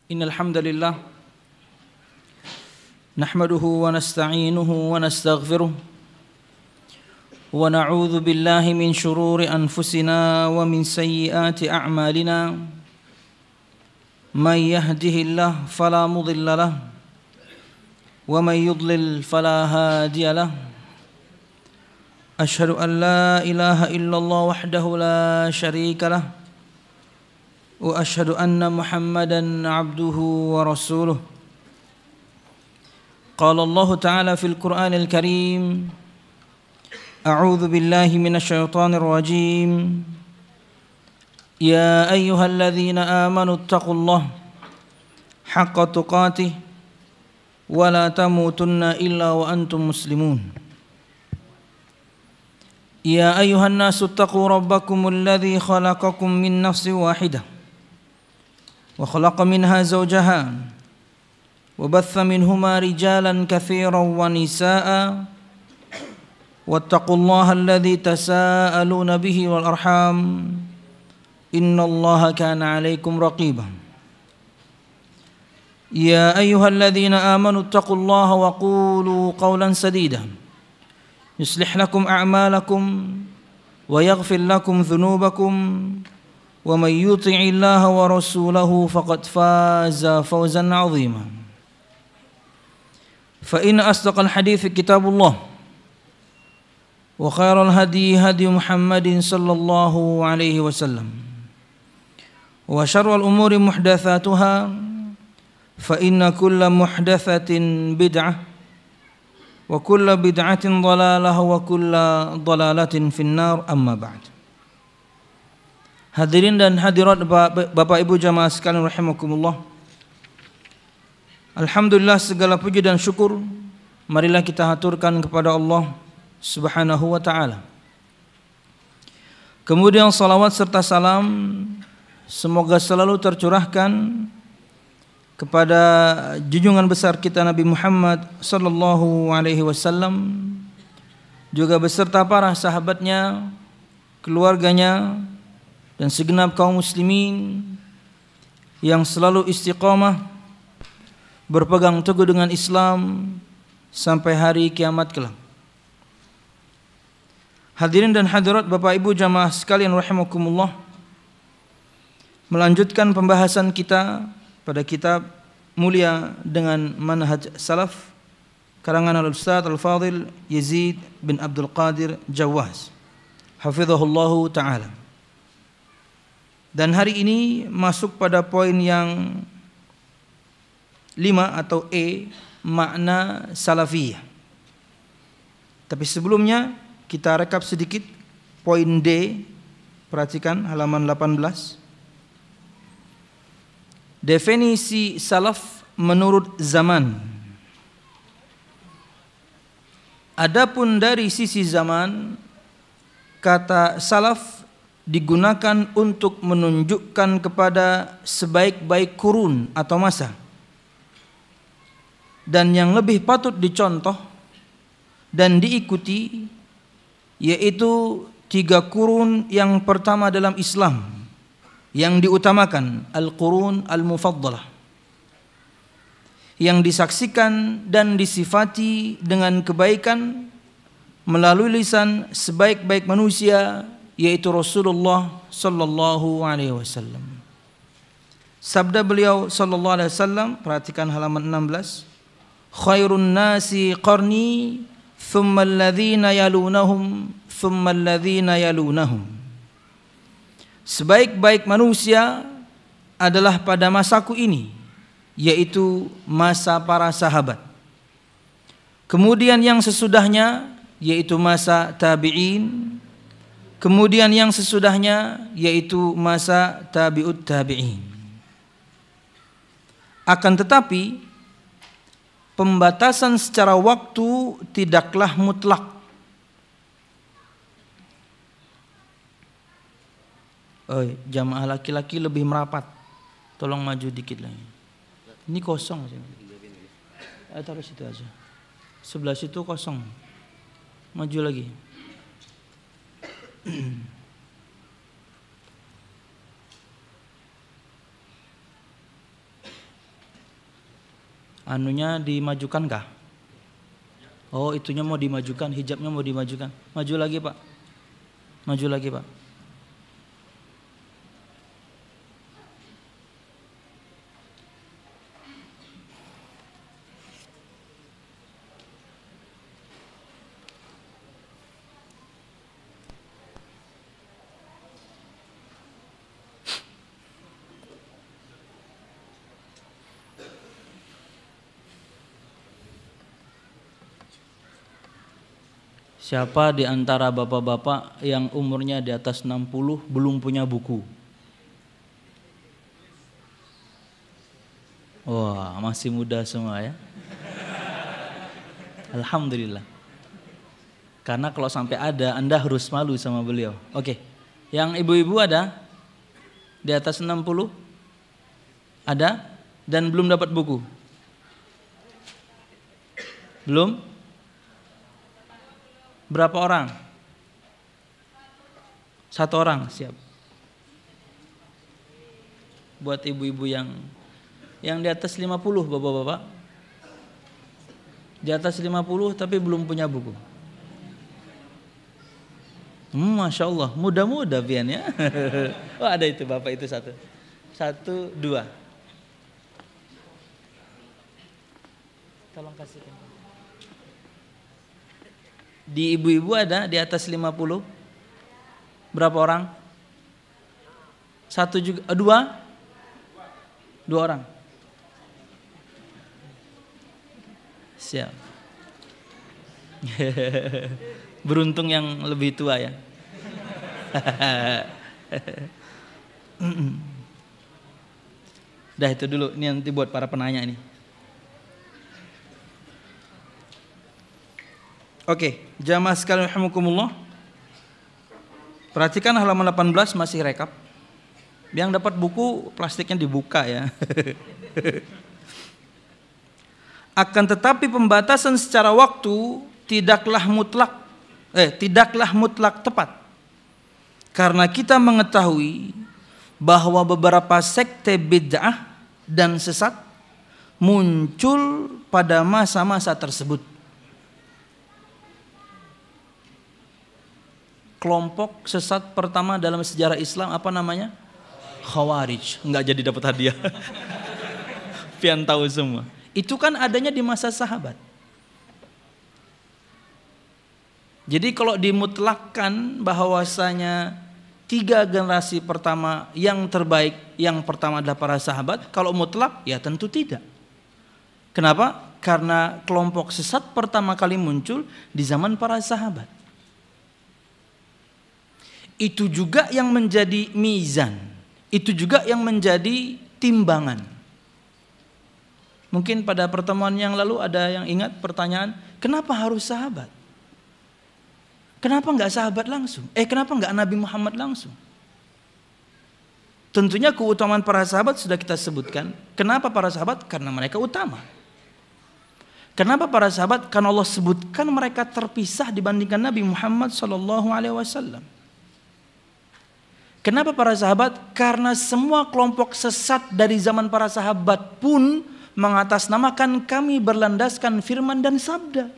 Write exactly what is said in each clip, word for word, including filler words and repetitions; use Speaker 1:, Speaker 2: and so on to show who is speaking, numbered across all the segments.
Speaker 1: إن الحمد لله نحمده ونستعينه ونستغفره ونعوذ بالله من شرور أنفسنا ومن سيئات أعمالنا من يهده الله فلا مضل له ومن يضلل فلا هادي له أشهد أن لا إله إلا الله وحده لا شريك له وأشهد أن محمدا عبده ورسوله قال الله تعالى في القرآن الكريم أعوذ بالله من الشيطان الرجيم يا أيها الذين آمنوا اتقوا الله حق تقاته ولا تموتن إلا وأنتم مسلمون يا أيها الناس اتقوا ربكم الذي خلقكم من نفس واحدة وخلق منها زوجها وبث منهما رجالا كثيرا ونساء واتقوا الله الذي تساءلون به والأرحام إن الله كان عليكم رقيبا يا أيها الذين آمنوا اتقوا الله وقولوا قولا سديدا يصلح لكم أعمالكم ويغفر لكم ذنوبكم ومن يطع الله ورسوله فقد فاز فوزا عظيما فإن أصدق الحديث كتاب الله وخير الهدي هدي محمد صلى الله عليه وسلم وشر الأمور محدثاتها فإن كل محدثة بدعة وكل بدعة ضلالة وكل ضلالة في النار أما بعد. Hadirin dan hadirat Bapak Ibu jamaah sekalian rahimakumullah. Alhamdulillah, segala puji dan syukur marilah kita haturkan kepada Allah Subhanahu wa taala. Kemudian salawat serta salam semoga selalu tercurahkan kepada junjungan besar kita Nabi Muhammad sallallahu alaihi wasallam, juga beserta para sahabatnya, keluarganya, dan segenap kaum muslimin yang selalu istiqamah berpegang teguh dengan Islam sampai hari kiamat kelak. Hadirin dan hadirat Bapak Ibu jamaah sekalian rahimakumullah, melanjutkan pembahasan kita pada kitab mulia dengan manhaj salaf karangan al-Ustaz al-Fadil Yazid bin Abdul Qadir Jawaz hafizahullahu ta'ala. Dan hari ini masuk pada poin yang lima atau E, makna salafiyah. Tapi sebelumnya kita rekap sedikit poin D. Perhatikan halaman delapan belas. Definisi salaf menurut zaman. Adapun dari sisi zaman, kata salaf digunakan untuk menunjukkan kepada sebaik-baik kurun atau masa, dan yang lebih patut dicontoh dan diikuti yaitu tiga kurun yang pertama dalam Islam yang diutamakan, al-qurun al-mufaddalah, yang disaksikan dan disifati dengan kebaikan melalui lisan sebaik-baik manusia yaitu Rasulullah sallallahu alaihi wasallam. Sabda beliau sallallahu alaihi wasallam, perhatikan halaman enam belas, khairun nasi qarni thumma alladhina yalunahum thumma alladhina yalunahum. Sebaik-baik manusia adalah pada masaku ini, yaitu masa para sahabat. Kemudian yang sesudahnya yaitu masa tabi'in. Kemudian yang sesudahnya yaitu masa tabi'ut tabi'in. Akan tetapi pembatasan secara waktu tidaklah mutlak. Oh, jamaah laki-laki lebih merapat. Tolong maju dikit lagi. Ini kosong. Eh, taruh situ aja. Sebelah situ kosong. Maju lagi. Anunya dimajukan kah? Oh, itunya mau dimajukan, hijabnya mau dimajukan. Maju lagi, Pak. Maju lagi, Pak. Siapa di antara bapak-bapak yang umurnya di atas enam puluh belum punya buku? Wah, masih muda semua ya. Alhamdulillah. Karena kalau sampai ada, Anda harus malu sama beliau. Oke. Yang ibu-ibu ada? Di atas enam puluh? Ada? Dan belum dapat buku? Belum? Berapa orang? Satu orang, siap. Buat ibu-ibu yang yang di atas lima puluh, bapak-bapak. Di atas lima puluh tapi belum punya buku. Hmm, Masya Allah, muda-muda Bian ya. Oh, ada itu bapak itu satu. Satu, dua. Tolong kasihkan. Di ibu-ibu ada di atas lima puluh? Berapa orang? Satu juga, dua? Dua orang. Siap. Beruntung yang lebih tua ya. Dah itu dulu, ini nanti buat para penanya ini. Oke, jamaah sekalian rahimakumullah. Perhatikan halaman delapan belas masih rekap. Yang dapat buku plastiknya dibuka ya. Akan tetapi pembatasan secara waktu tidaklah mutlak eh tidaklah mutlak tepat. Karena kita mengetahui bahwa beberapa sekte bid'ah dan sesat muncul pada masa-masa tersebut. Kelompok sesat pertama dalam sejarah Islam apa namanya? Khawarij. Enggak jadi dapat hadiah. Pian tahu semua. Itu kan adanya di masa sahabat. Jadi kalau dimutlakkan bahwasanya tiga generasi pertama yang terbaik, yang pertama adalah para sahabat, kalau mutlak ya tentu tidak. Kenapa? Karena kelompok sesat pertama kali muncul di zaman para sahabat. Itu juga yang menjadi mizan. Itu juga yang menjadi timbangan. Mungkin pada pertemuan yang lalu ada yang ingat pertanyaan, kenapa harus sahabat? Kenapa enggak sahabat langsung? Eh kenapa enggak Nabi Muhammad langsung? Tentunya keutamaan para sahabat sudah kita sebutkan. Kenapa para sahabat? Karena mereka utama. Kenapa para sahabat? Karena Allah sebutkan mereka terpisah dibandingkan Nabi Muhammad sallallahu alaihi wasallam. Kenapa para sahabat? Karena semua kelompok sesat dari zaman para sahabat pun mengatasnamakan kami berlandaskan firman dan sabda.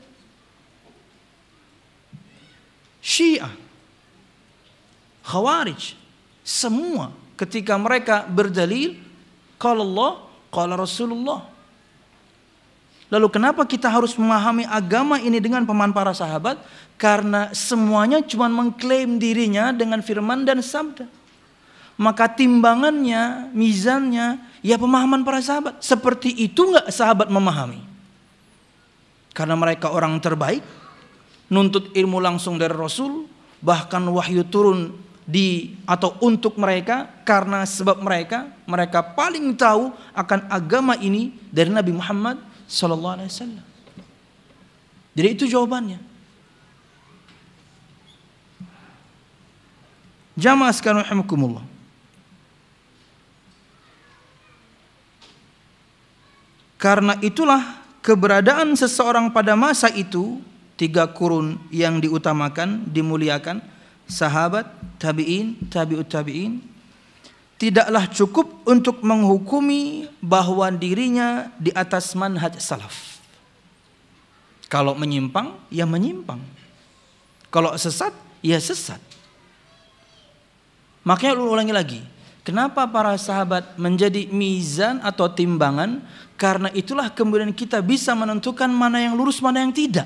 Speaker 1: Syiah, Khawarij, semua ketika mereka berdalil qala Allah, qala Rasulullah. Lalu kenapa kita harus memahami agama ini dengan pemahaman para sahabat? Karena semuanya cuma mengklaim dirinya dengan firman dan sabda. Maka timbangannya, mizannya, ya pemahaman para sahabat. Seperti itu enggak sahabat memahami? Karena mereka orang terbaik, nuntut ilmu langsung dari Rasul, bahkan wahyu turun di atau untuk mereka, karena sebab mereka, mereka paling tahu akan agama ini dari Nabi Muhammad sallallahu alaihi wasallam. Jadi itu jawabannya. Jamaah sekalian rahimakumullah. Karena itulah keberadaan seseorang pada masa itu, tiga kurun yang diutamakan, dimuliakan, sahabat, tabi'in, tabi'ut tabi'in, tidaklah cukup untuk menghukumi bahwa dirinya di atas manhaj salaf. Kalau menyimpang, ya menyimpang. Kalau sesat, ya sesat. Makanya ulangi lagi. Kenapa para sahabat menjadi mizan atau timbangan? Karena itulah kemudian kita bisa menentukan mana yang lurus, mana yang tidak.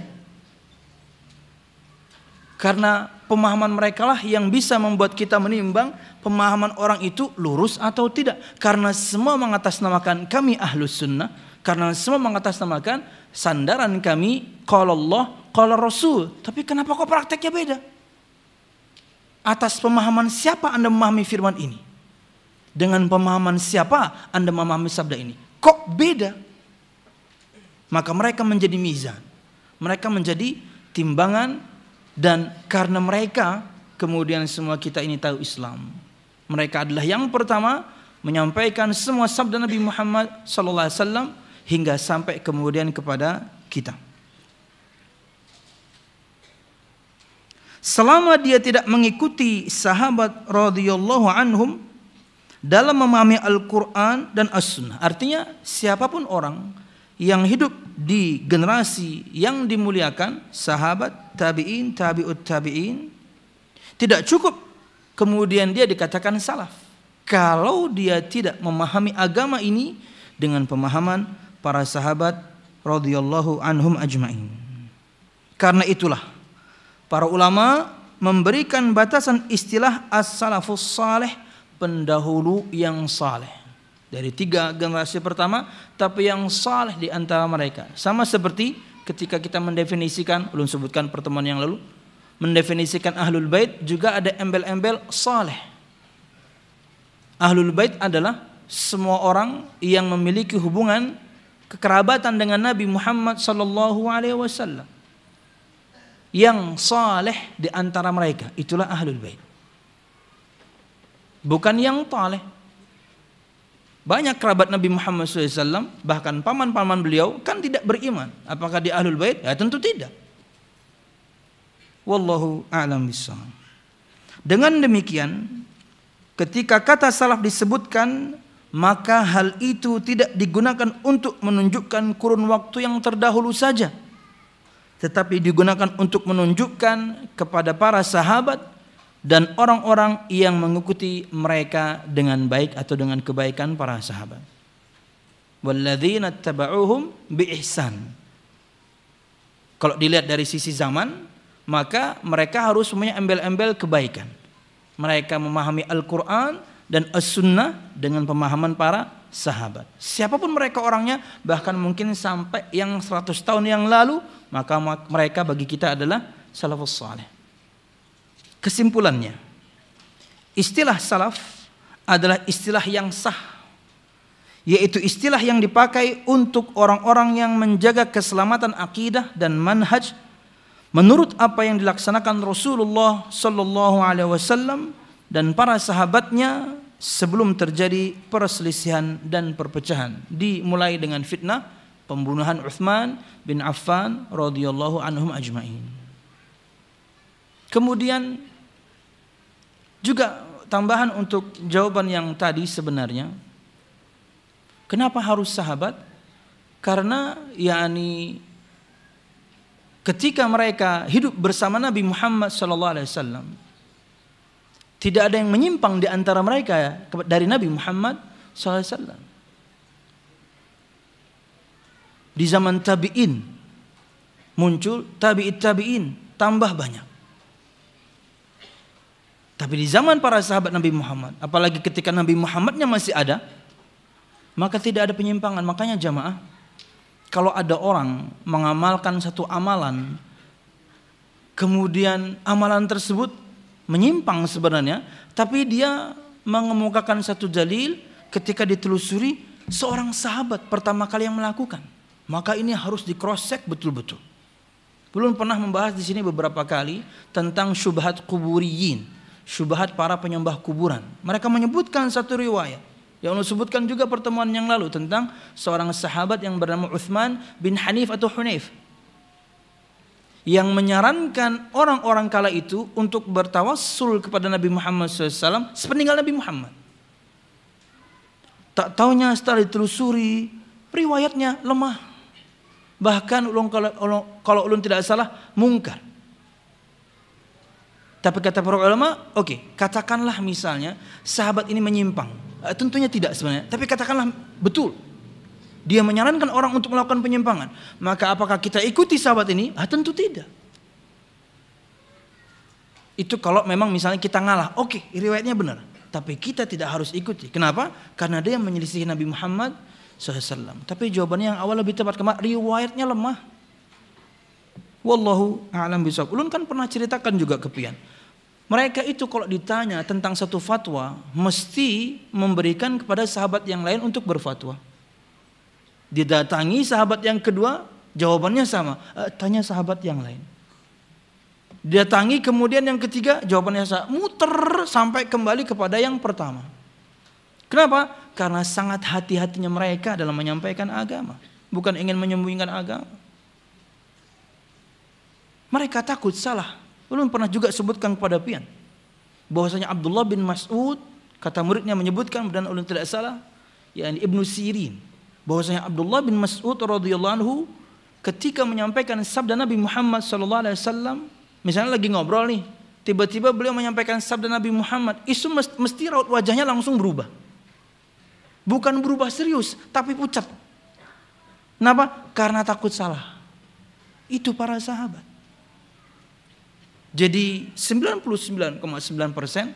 Speaker 1: Karena pemahaman mereka lah yang bisa membuat kita menimbang pemahaman orang itu lurus atau tidak. Karena semua mengatasnamakan kami ahlus sunnah. Karena semua mengatasnamakan sandaran kami qala Allah, qala Rasul. Tapi kenapa kok prakteknya beda? Atas pemahaman siapa Anda memahami firman ini? Dengan pemahaman siapa Anda memahami sabda ini? Kok beda? Maka mereka menjadi mizan. Mereka menjadi timbangan. Dan karena mereka kemudian semua kita ini tahu Islam. Mereka adalah yang pertama menyampaikan semua sabda Nabi Muhammad sallallahu alaihi wasallam hingga sampai kemudian kepada kita. Selama dia tidak mengikuti sahabat radhiyallahu anhum dalam memahami Al-Quran dan As-Sunnah. Artinya siapapun orang yang hidup di generasi yang dimuliakan, sahabat, tabi'in, tabi'ut tabi'in, tidak cukup kemudian dia dikatakan salaf kalau dia tidak memahami agama ini dengan pemahaman para sahabat radhiyallahu anhum ajma'in. Karena itulah para ulama memberikan batasan istilah as-salafus salih, pendahulu yang saleh. Dari tiga generasi pertama, tapi yang saleh di antara mereka. Sama seperti ketika kita mendefinisikan, belum sebutkan pertemuan yang lalu, mendefinisikan Ahlul Bait juga ada embel-embel saleh. Ahlul Bait adalah semua orang yang memiliki hubungan kekerabatan dengan Nabi Muhammad sallallahu alaihi wasallam. Yang saleh di antara mereka, itulah Ahlul Bait. Bukan yang taleh. Banyak kerabat Nabi Muhammad shallallahu alaihi wasallam, bahkan paman-paman beliau kan tidak beriman. Apakah dia Ahlul Bait? Ya tentu tidak. Wallahu a'lam bishawab. Dengan demikian, ketika kata salaf disebutkan, maka hal itu tidak digunakan untuk menunjukkan kurun waktu yang terdahulu saja, tetapi digunakan untuk menunjukkan kepada para sahabat dan orang-orang yang mengikuti mereka dengan baik atau dengan kebaikan para sahabat. Walladzina tabauhum biihsan. Kalau dilihat dari sisi zaman, maka mereka harus punya embel-embel kebaikan. Mereka memahami Al-Quran dan As-Sunnah dengan pemahaman para sahabat. Siapapun mereka orangnya, bahkan mungkin sampai yang seratus tahun yang lalu, maka mereka bagi kita adalah salafus salih. Kesimpulannya, istilah salaf adalah istilah yang sah, yaitu istilah yang dipakai untuk orang-orang yang menjaga keselamatan akidah dan manhaj menurut apa yang dilaksanakan Rasulullah sallallahu alaihi wasallam dan para sahabatnya sebelum terjadi perselisihan dan perpecahan, dimulai dengan fitnah pembunuhan Utsman bin Affan radhiyallahu anhum ajma'in. Kemudian juga tambahan untuk jawaban yang tadi sebenarnya, kenapa harus sahabat? Karena yakni ketika mereka hidup bersama Nabi Muhammad sallallahu alaihi wasallam, tidak ada yang menyimpang di antara mereka dari Nabi Muhammad sallallahu alaihi wasallam. Di zaman tabi'in muncul tabi'it tabi'in, tambah banyak. Tapi di zaman para sahabat Nabi Muhammad, apalagi ketika Nabi Muhammadnya masih ada, maka tidak ada penyimpangan. Makanya jamaah, kalau ada orang mengamalkan satu amalan, kemudian amalan tersebut menyimpang sebenarnya, tapi dia mengemukakan satu dalil ketika ditelusuri seorang sahabat pertama kali yang melakukan, maka ini harus di cross check betul-betul. Belum pernah membahas di sini beberapa kali tentang syubhat kuburiyin, syubhat para penyembah kuburan. Mereka menyebutkan satu riwayat yang Allah sebutkan juga pertemuan yang lalu tentang seorang sahabat yang bernama Utsman bin Hanif atau Hunayf, yang menyarankan orang-orang kala itu untuk bertawassul kepada Nabi Muhammad shallallahu alaihi wasallam sepeninggal Nabi Muhammad. Tak taunya setelah ditelusuri, riwayatnya lemah. Bahkan ulun kalau, kalau ulun tidak salah, mungkar. Tapi kata para ulama, oke, okay, katakanlah misalnya sahabat ini menyimpang. Uh, tentunya tidak sebenarnya, tapi katakanlah betul. Dia menyarankan orang untuk melakukan penyimpangan. Maka apakah kita ikuti sahabat ini? Ah, tentu tidak. Itu kalau memang misalnya kita ngalah, oke, okay, riwayatnya benar. Tapi kita tidak harus ikuti. Kenapa? Karena dia menyelisihi Nabi Muhammad shallallahu alaihi wasallam. Tapi jawabannya yang awal lebih tepat, kemar, riwayatnya lemah. Wallahu a'lam bishawab. Ulun kan pernah ceritakan juga ke pian. Mereka itu kalau ditanya tentang satu fatwa, mesti memberikan kepada sahabat yang lain untuk berfatwa. Didatangi sahabat yang kedua, jawabannya sama. E, tanya sahabat yang lain. Didatangi kemudian yang ketiga, jawabannya sama. Muter sampai kembali kepada yang pertama. Kenapa? Karena sangat hati-hatinya mereka dalam menyampaikan agama. Bukan ingin menyembunyikan agama. Mereka takut salah. Ulun pernah juga sebutkan kepada pian bahwasanya Abdullah bin Mas'ud, kata muridnya menyebutkan dan ulun tidak salah, yakni Ibnu Sirin, bahwasanya Abdullah bin Mas'ud radhiyallahu anhu ketika menyampaikan sabda Nabi Muhammad sallallahu alaihi wasallam, misalnya lagi ngobrol nih, tiba-tiba beliau menyampaikan sabda Nabi Muhammad, itu mesti raut wajahnya langsung berubah. Bukan berubah serius, tapi pucat. Kenapa? Karena takut salah. Itu para sahabat. Jadi sembilan puluh sembilan koma sembilan persen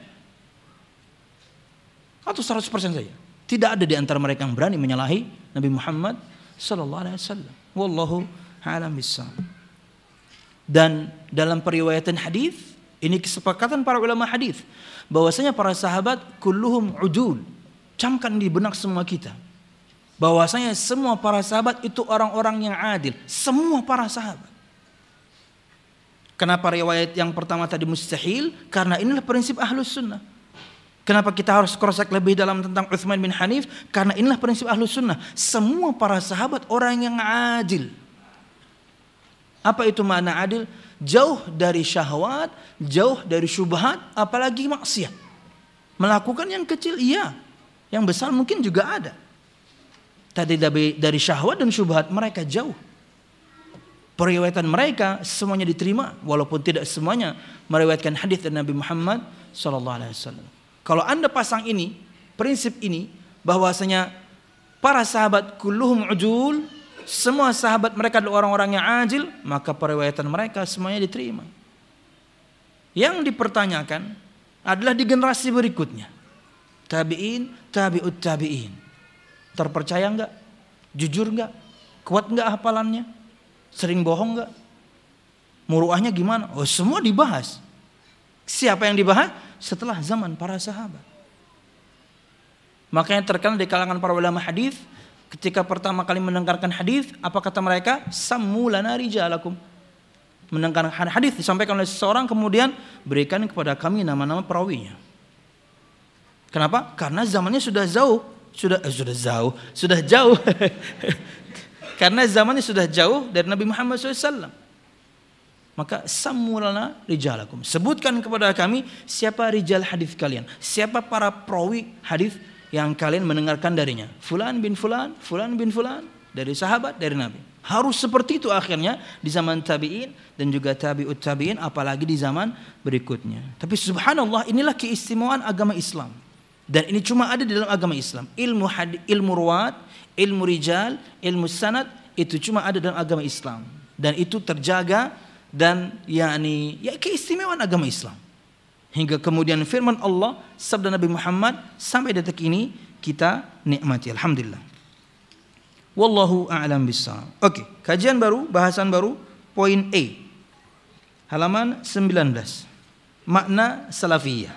Speaker 1: atau seratus persen saja tidak ada di antara mereka yang berani menyalahi Nabi Muhammad sallallahu alaihi wasallam. Wallahu a'lam bishawab. Dan dalam periwayatan hadis, ini kesepakatan para ulama hadis bahwasanya para sahabat kulluhum udul. Camkan di benak semua kita bahwasanya semua para sahabat itu orang-orang yang adil, semua para sahabat. Kenapa riwayat yang pertama tadi mustahil? Karena inilah prinsip Ahlus Sunnah. Kenapa kita harus cross check lebih dalam tentang Utsman bin Hanif? Karena inilah prinsip Ahlus Sunnah. Semua para sahabat orang yang adil. Apa itu makna adil? Jauh dari syahwat, jauh dari syubhat, apalagi maksiat. Melakukan yang kecil iya, yang besar mungkin juga ada. Tadi dari syahwat dan syubhat mereka jauh. Periwayatan mereka semuanya diterima walaupun tidak semuanya meriwayatkan hadis dari Nabi Muhammad sallallahu alaihi wasallam. Kalau Anda pasang ini, prinsip ini bahwasanya para sahabat kulluhum ujul, semua sahabat mereka adalah orang-orang yang adil, maka periwayatan mereka semuanya diterima. Yang dipertanyakan adalah di generasi berikutnya. Tabi'in, tabi'ut tabi'in. Terpercaya enggak? Jujur enggak? Kuat enggak hafalannya? Sering bohong enggak? Muruahnya gimana? Oh, semua dibahas. Siapa yang dibahas? Setelah zaman para sahabat. Makanya terkenal di kalangan para ulama hadis, ketika pertama kali mendengarkan hadis, apa kata mereka? Sammu lana rijalakum. Mendengarkan hadis disampaikan oleh seseorang, kemudian berikan kepada kami nama-nama perawinya. Kenapa? Karena zamannya sudah jauh, sudah eh, sudah jauh, sudah jauh. Karena zamannya sudah jauh dari Nabi Muhammad shallallahu alaihi wasallam. Maka samulana rijalakum. Sebutkan kepada kami siapa rijal hadis kalian. Siapa para perawi hadis yang kalian mendengarkan darinya. Fulan bin Fulan, Fulan bin Fulan. Dari sahabat, dari Nabi. Harus seperti itu akhirnya di zaman tabi'in dan juga tabi'ut tabi'in, apalagi di zaman berikutnya. Tapi subhanallah, inilah keistimewaan agama Islam. Dan ini cuma ada di dalam agama Islam. Ilmu hadis, ilmu ruwat, ilmu rijal, ilmu sanad itu cuma ada dalam agama Islam dan itu terjaga dan yakni ya keistimewaan agama Islam. Hingga kemudian firman Allah, sabda Nabi Muhammad sampai detik ini kita nikmati, alhamdulillah. Wallahu a'lam bishawab. Oke, kajian baru, bahasan baru, poin A. Halaman sembilan belas. Makna salafiyah.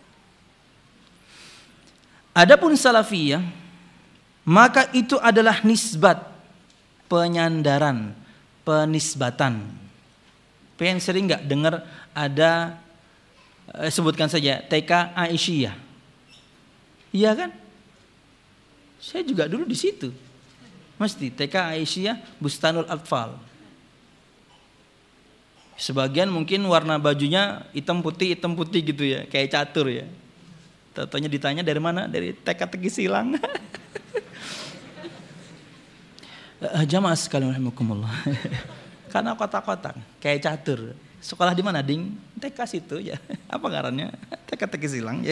Speaker 1: Adapun salafiyah, maka itu adalah nisbat, penyandaran, penisbatan. Pengen sering nggak dengar ada eh, sebutkan saja T K Aisyah, iya kan? Saya juga dulu di situ, mesti T K Aisyah Bustanul Atfal. Sebagian mungkin warna bajunya hitam putih hitam putih gitu ya, kayak catur ya. Tentunya ditanya dari mana? Dari T K Teguh Silang. Uh, jamaah sekalian rahimakumullah. Karena kotak-kotak kayak catur. Sekolah di mana, Ding? T K situ ya. Apa ngarannya? T K T K silang.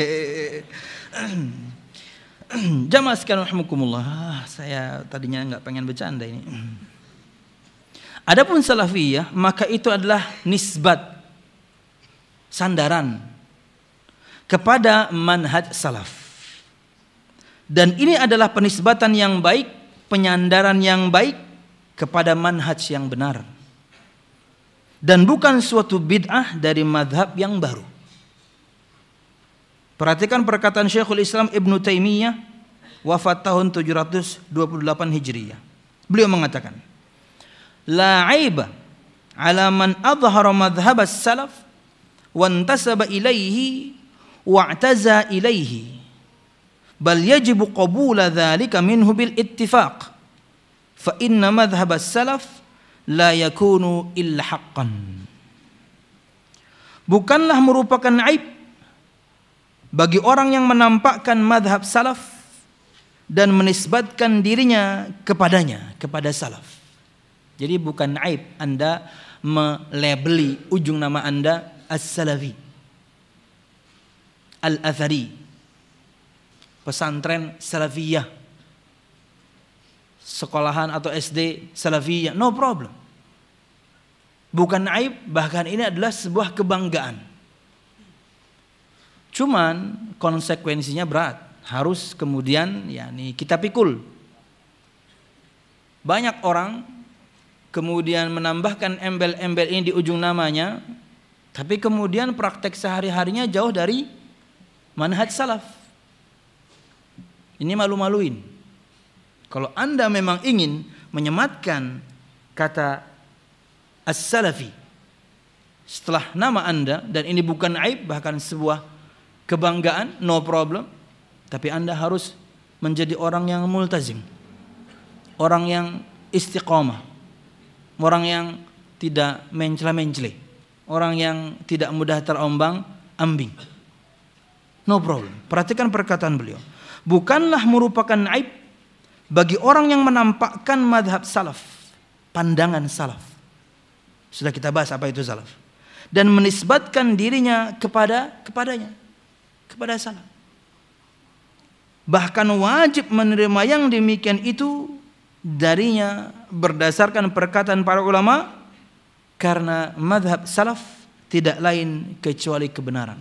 Speaker 1: Jamaah sekalian rahimakumullah. Saya tadinya enggak pengen bercanda ini. Adapun salafiyah, maka itu adalah nisbat, sandaran kepada manhaj salaf. Dan ini adalah penisbatan yang baik, penyandaran yang baik kepada manhaj yang benar. Dan bukan suatu bid'ah dari madhab yang baru. Perhatikan perkataan Syekhul Islam Ibnu Taimiyah, wafat tahun tujuh ratus dua puluh delapan Hijriyah. Beliau mengatakan, la aiba ala man adhara madhhab as-salaf wa intasaba ilaihi wa'taza ilaihi bal yajibu qabula dhalika minhu bil ittifaq fa inna madhhab as-salaf la yakunu illa haqqan. Bukanlah merupakan aib bagi orang yang menampakkan madhab salaf dan menisbatkan dirinya kepadanya, kepada salaf. Jadi bukan aib Anda melabeli ujung nama Anda as-salafi, al-athari, pesantren salafiyah, sekolahan atau S D salafiyah, no problem. Bukan aib, bahkan ini adalah sebuah kebanggaan. Cuman konsekuensinya berat, harus kemudian yakni kita pikul. Banyak orang kemudian menambahkan embel-embel ini di ujung namanya, tapi kemudian praktek sehari-harinya jauh dari manhaj salaf. Ini malu-maluin. Kalau Anda memang ingin menyematkan kata as-salafi setelah nama Anda, dan ini bukan aib, bahkan sebuah kebanggaan, no problem, tapi Anda harus menjadi orang yang multazim, orang yang istiqamah, orang yang tidak mencela-mencela, orang yang tidak mudah terombang-ambing. No problem. Perhatikan perkataan beliau. Bukanlah merupakan aib bagi orang yang menampakkan madhab salaf, pandangan salaf. Sudah kita bahas apa itu salaf. Dan menisbatkan dirinya kepada kepadanya, kepada salaf. Bahkan wajib menerima yang demikian itu darinya berdasarkan perkataan para ulama, karena madhab salaf tidak lain kecuali kebenaran.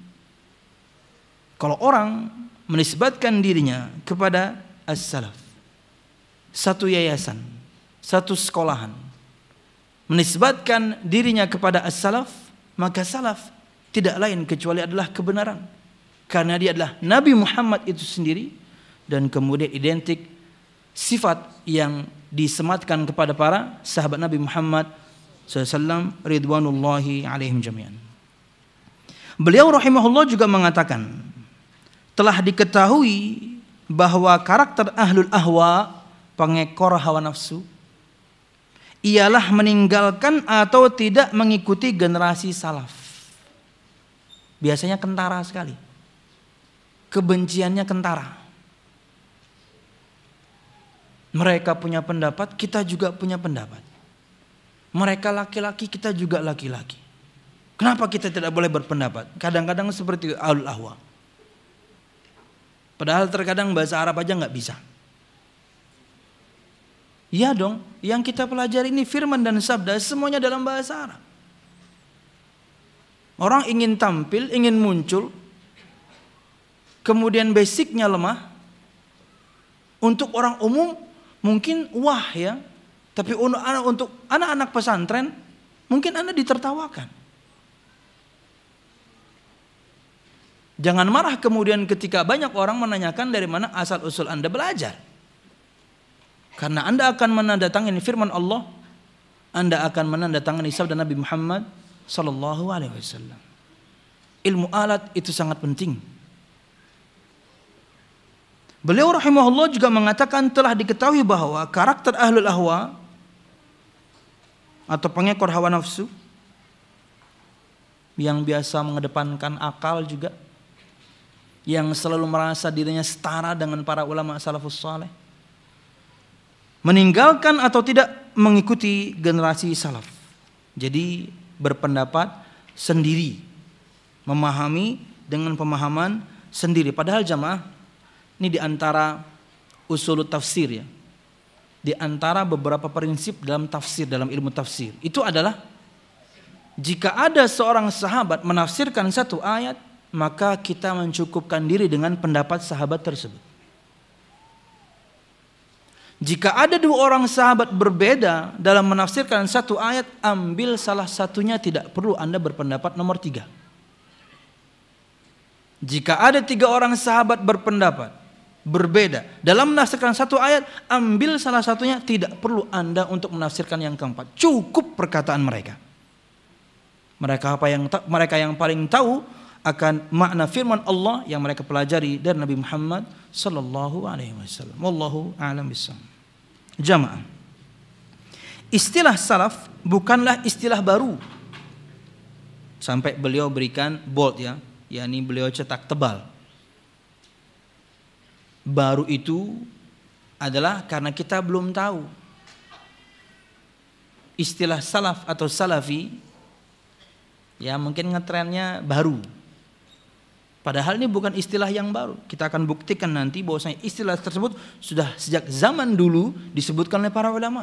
Speaker 1: Kalau orang menisbatkan dirinya kepada as-salaf, satu yayasan, satu sekolahan, menisbatkan dirinya kepada as-salaf, maka salaf tidak lain kecuali adalah kebenaran, karena dia adalah Nabi Muhammad itu sendiri, dan kemudian identik sifat yang disematkan kepada para sahabat Nabi Muhammad shallallahu alaihi wasallam ridwanullahi alaihim jami'an. Beliau rahimahullah juga mengatakan, telah diketahui bahwa karakter ahlul ahwa, pengekor hawa nafsu, ialah meninggalkan atau tidak mengikuti generasi salaf. Biasanya kentara sekali, kebenciannya kentara. Mereka punya pendapat, kita juga punya pendapat. Mereka laki-laki, kita juga laki-laki. Kenapa kita tidak boleh berpendapat? Kadang-kadang seperti ahlul ahwa. Padahal terkadang bahasa Arab aja nggak bisa. Iya dong, yang kita pelajari ini firman dan sabda semuanya dalam bahasa Arab. Orang ingin tampil, ingin muncul, kemudian basicnya lemah. Untuk orang umum mungkin wah ya, tapi untuk anak-anak pesantren mungkin Anda ditertawakan. Jangan marah kemudian ketika banyak orang menanyakan dari mana asal usul Anda belajar. Karena Anda akan menandatangani firman Allah, Anda akan menandatangani sabda Nabi Muhammad sallallahu alaihi wasallam. Ilmu alat itu sangat penting. Beliau rahimahullah juga mengatakan telah diketahui bahwa karakter ahlul ahwa atau pengekor hawa nafsu yang biasa mengedepankan akal juga, yang selalu merasa dirinya setara dengan para ulama salafus saleh, meninggalkan atau tidak mengikuti generasi salaf. Jadi berpendapat sendiri, memahami dengan pemahaman sendiri. Padahal jamaah, ini diantara usul tafsir ya, di antara beberapa prinsip dalam tafsir, dalam ilmu tafsir, itu adalah jika ada seorang sahabat menafsirkan satu ayat, maka kita mencukupkan diri dengan pendapat sahabat tersebut. Jika ada dua orang sahabat berbeda dalam menafsirkan satu ayat, ambil salah satunya, tidak perlu Anda berpendapat nomor tiga. Jika ada tiga orang sahabat berpendapat berbeda dalam menafsirkan satu ayat, ambil salah satunya, tidak perlu Anda untuk menafsirkan yang keempat. Cukup perkataan mereka. Mereka apa yang mereka yang paling tahu akan makna firman Allah yang mereka pelajari dari Nabi Muhammad sallallahu alaihi wasallam. Wallahu a'lam bishawab. Jamaah, istilah salaf bukanlah istilah baru. Sampai beliau berikan bold ya, yakni beliau cetak tebal. Baru itu adalah karena kita belum tahu. Istilah salaf atau salafi ya mungkin ngetrennya baru. Padahal ini bukan istilah yang baru. Kita akan buktikan nanti bahwasanya istilah tersebut sudah sejak zaman dulu disebutkan oleh para ulama.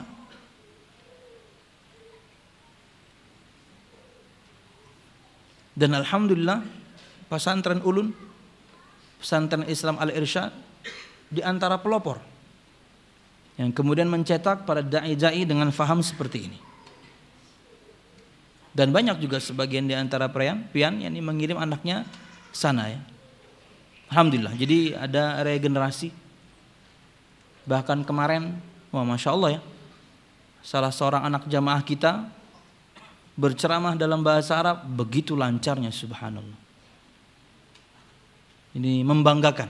Speaker 1: Dan alhamdulillah pesantren Ulun, pesantren Islam Al-Irsyad di antara pelopor yang kemudian mencetak para dai-dai dengan faham seperti ini. Dan banyak juga sebagian di antara pian pian yang mengirim anaknya sana ya. Alhamdulillah. Jadi ada regenerasi. Bahkan kemarin, wah masya Allah ya, salah seorang anak jamaah kita berceramah dalam bahasa Arab begitu lancarnya, subhanallah. Ini membanggakan.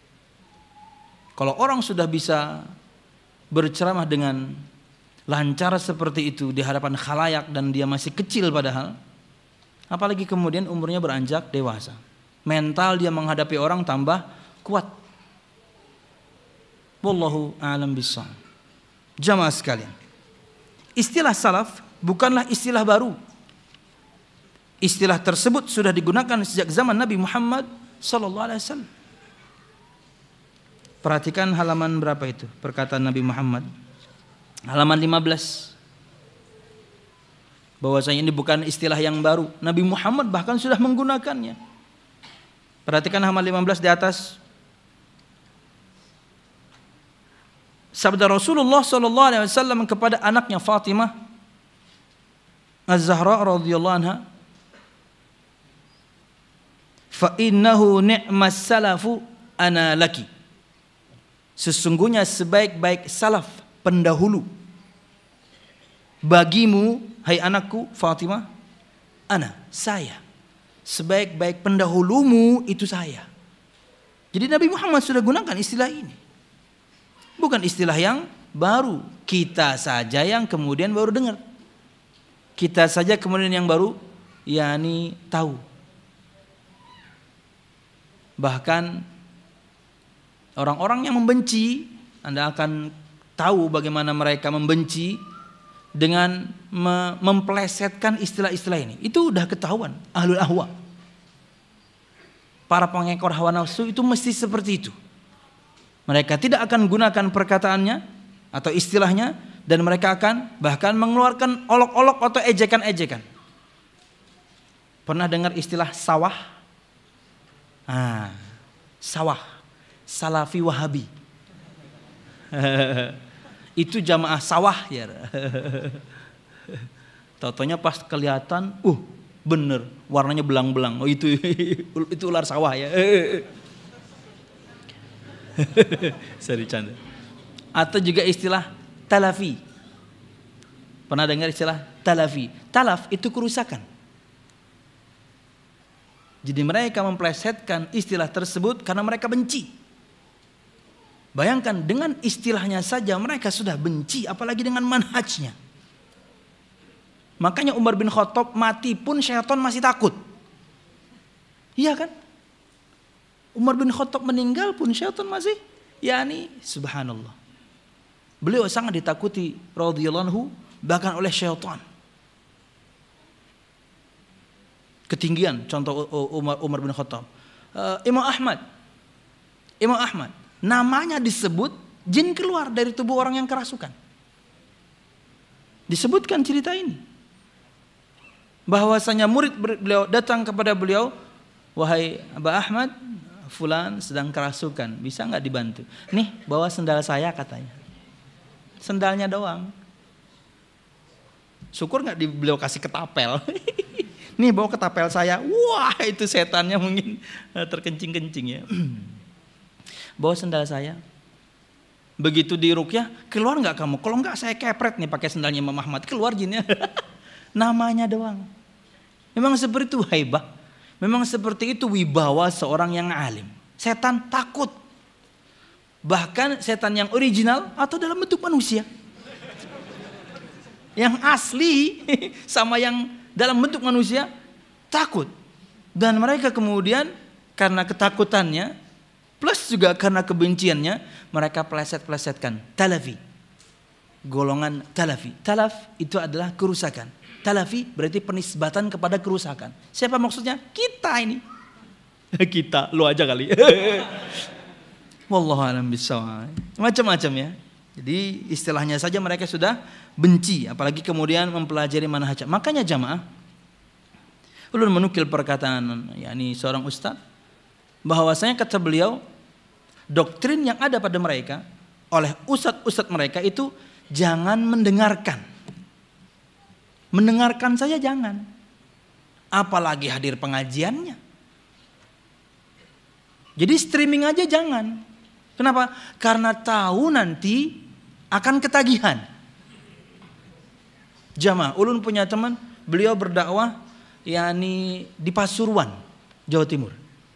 Speaker 1: Kalau orang sudah bisa berceramah dengan lancar seperti itu di hadapan khalayak dan dia masih kecil padahal, apalagi kemudian umurnya beranjak dewasa. Mental dia menghadapi orang tambah kuat. Wallahu a'lam bishawab. Jamaah sekalian, istilah salaf bukanlah istilah baru. Istilah tersebut sudah digunakan sejak zaman Nabi Muhammad sallallahu alaihi wasallam. Perhatikan halaman berapa itu perkataan Nabi Muhammad. Halaman lima belas. Bahwasanya ini bukan istilah yang baru. Nabi Muhammad bahkan sudah menggunakannya. Perhatikan halaman lima belas di atas. Sabda Rasulullah sallallahu alaihi wasallam kepada anaknya Fatimah Az-Zahra radhiyallahu anha, "Fa innahu ni'mas salafu ana laki." Sesungguhnya sebaik-baik salaf, pendahulu bagimu, hai anakku Fatimah, ana, saya. Sebaik-baik pendahulumu itu saya. Jadi Nabi Muhammad sudah gunakan istilah ini. Bukan istilah yang baru. Kita saja yang kemudian baru dengar. Kita saja kemudian yang baru yakni tahu. Bahkan orang-orang yang membenci, Anda akan tahu bagaimana mereka membenci dengan memplesetkan istilah-istilah ini. Itu udah ketahuan ahlul ahwa. Para pengekor hawa nafsu itu mesti seperti itu. Mereka tidak akan gunakan perkataannya atau istilahnya, dan mereka akan bahkan mengeluarkan olok-olok atau ejekan-ejekan. Pernah dengar istilah sawah? Ah, sawah, salafi wahabi. Itu jamaah sawah ya. Tautonya pas kelihatan, uh bener warnanya belang-belang. Oh itu itu ular sawah ya. Sorry canda. Atau juga istilah talafi. Pernah dengar istilah talafi? Talaf itu kerusakan. Jadi mereka memplesetkan istilah tersebut karena mereka benci. Bayangkan dengan istilahnya saja mereka sudah benci, apalagi dengan manhajnya. Makanya Umar bin Khattab mati pun syaitan masih takut. Iya kan? Umar bin Khattab meninggal pun syaitan masih, yakni subhanallah. Beliau sangat ditakuti radhiyallahu anhu bahkan oleh syaitan. Ketinggian contoh Umar, Umar bin Khattab. Uh, Imam Ahmad. Imam Ahmad. Namanya disebut jin keluar dari tubuh orang yang kerasukan. Disebutkan cerita ini. Bahwasanya murid beliau datang kepada beliau, wahai Aba Ahmad, fulan sedang kerasukan, bisa nggak dibantu? Nih, bawa sendal saya katanya. Sendalnya doang. Syukur nggak di beliau kasih ketapel. Nih bawa ketapel saya. Wah, itu setannya mungkin terkencing-kencing ya. Bawa sendal saya. Begitu diruqyah, keluar nggak kamu? Kalau nggak saya kepret nih pakai sendalnya Imam Ahmad, keluar jinnya. Namanya doang. Memang seperti itu haibah. Memang seperti itu wibawa seorang yang alim. Setan takut. Bahkan setan yang original atau dalam bentuk manusia. Yang asli sama yang dalam bentuk manusia takut. Dan mereka kemudian karena ketakutannya plus juga karena kebenciannya mereka pleset-plesetkan talafi. Golongan talafi. Talaf itu adalah kerusakan. Talafi berarti penisbatan kepada kerusakan. Siapa maksudnya? Kita ini. Kita, lu aja kali. Wallahu a'lam bishawab. Macam-macam ya. Jadi istilahnya saja mereka sudah benci, apalagi kemudian mempelajari manhaj. Makanya jamaah, ulun menukil perkataan yakni seorang ustaz bahwasanya kata beliau, doktrin yang ada pada mereka oleh ustadz-ustadz mereka itu jangan mendengarkan. Mendengarkan saja jangan. Apalagi hadir pengajiannya. Jadi streaming aja jangan. Kenapa? Karena tahu nanti akan ketagihan. Jamaah, ulun punya teman, beliau berdakwah yakni di Pasuruan, Jawa Timur.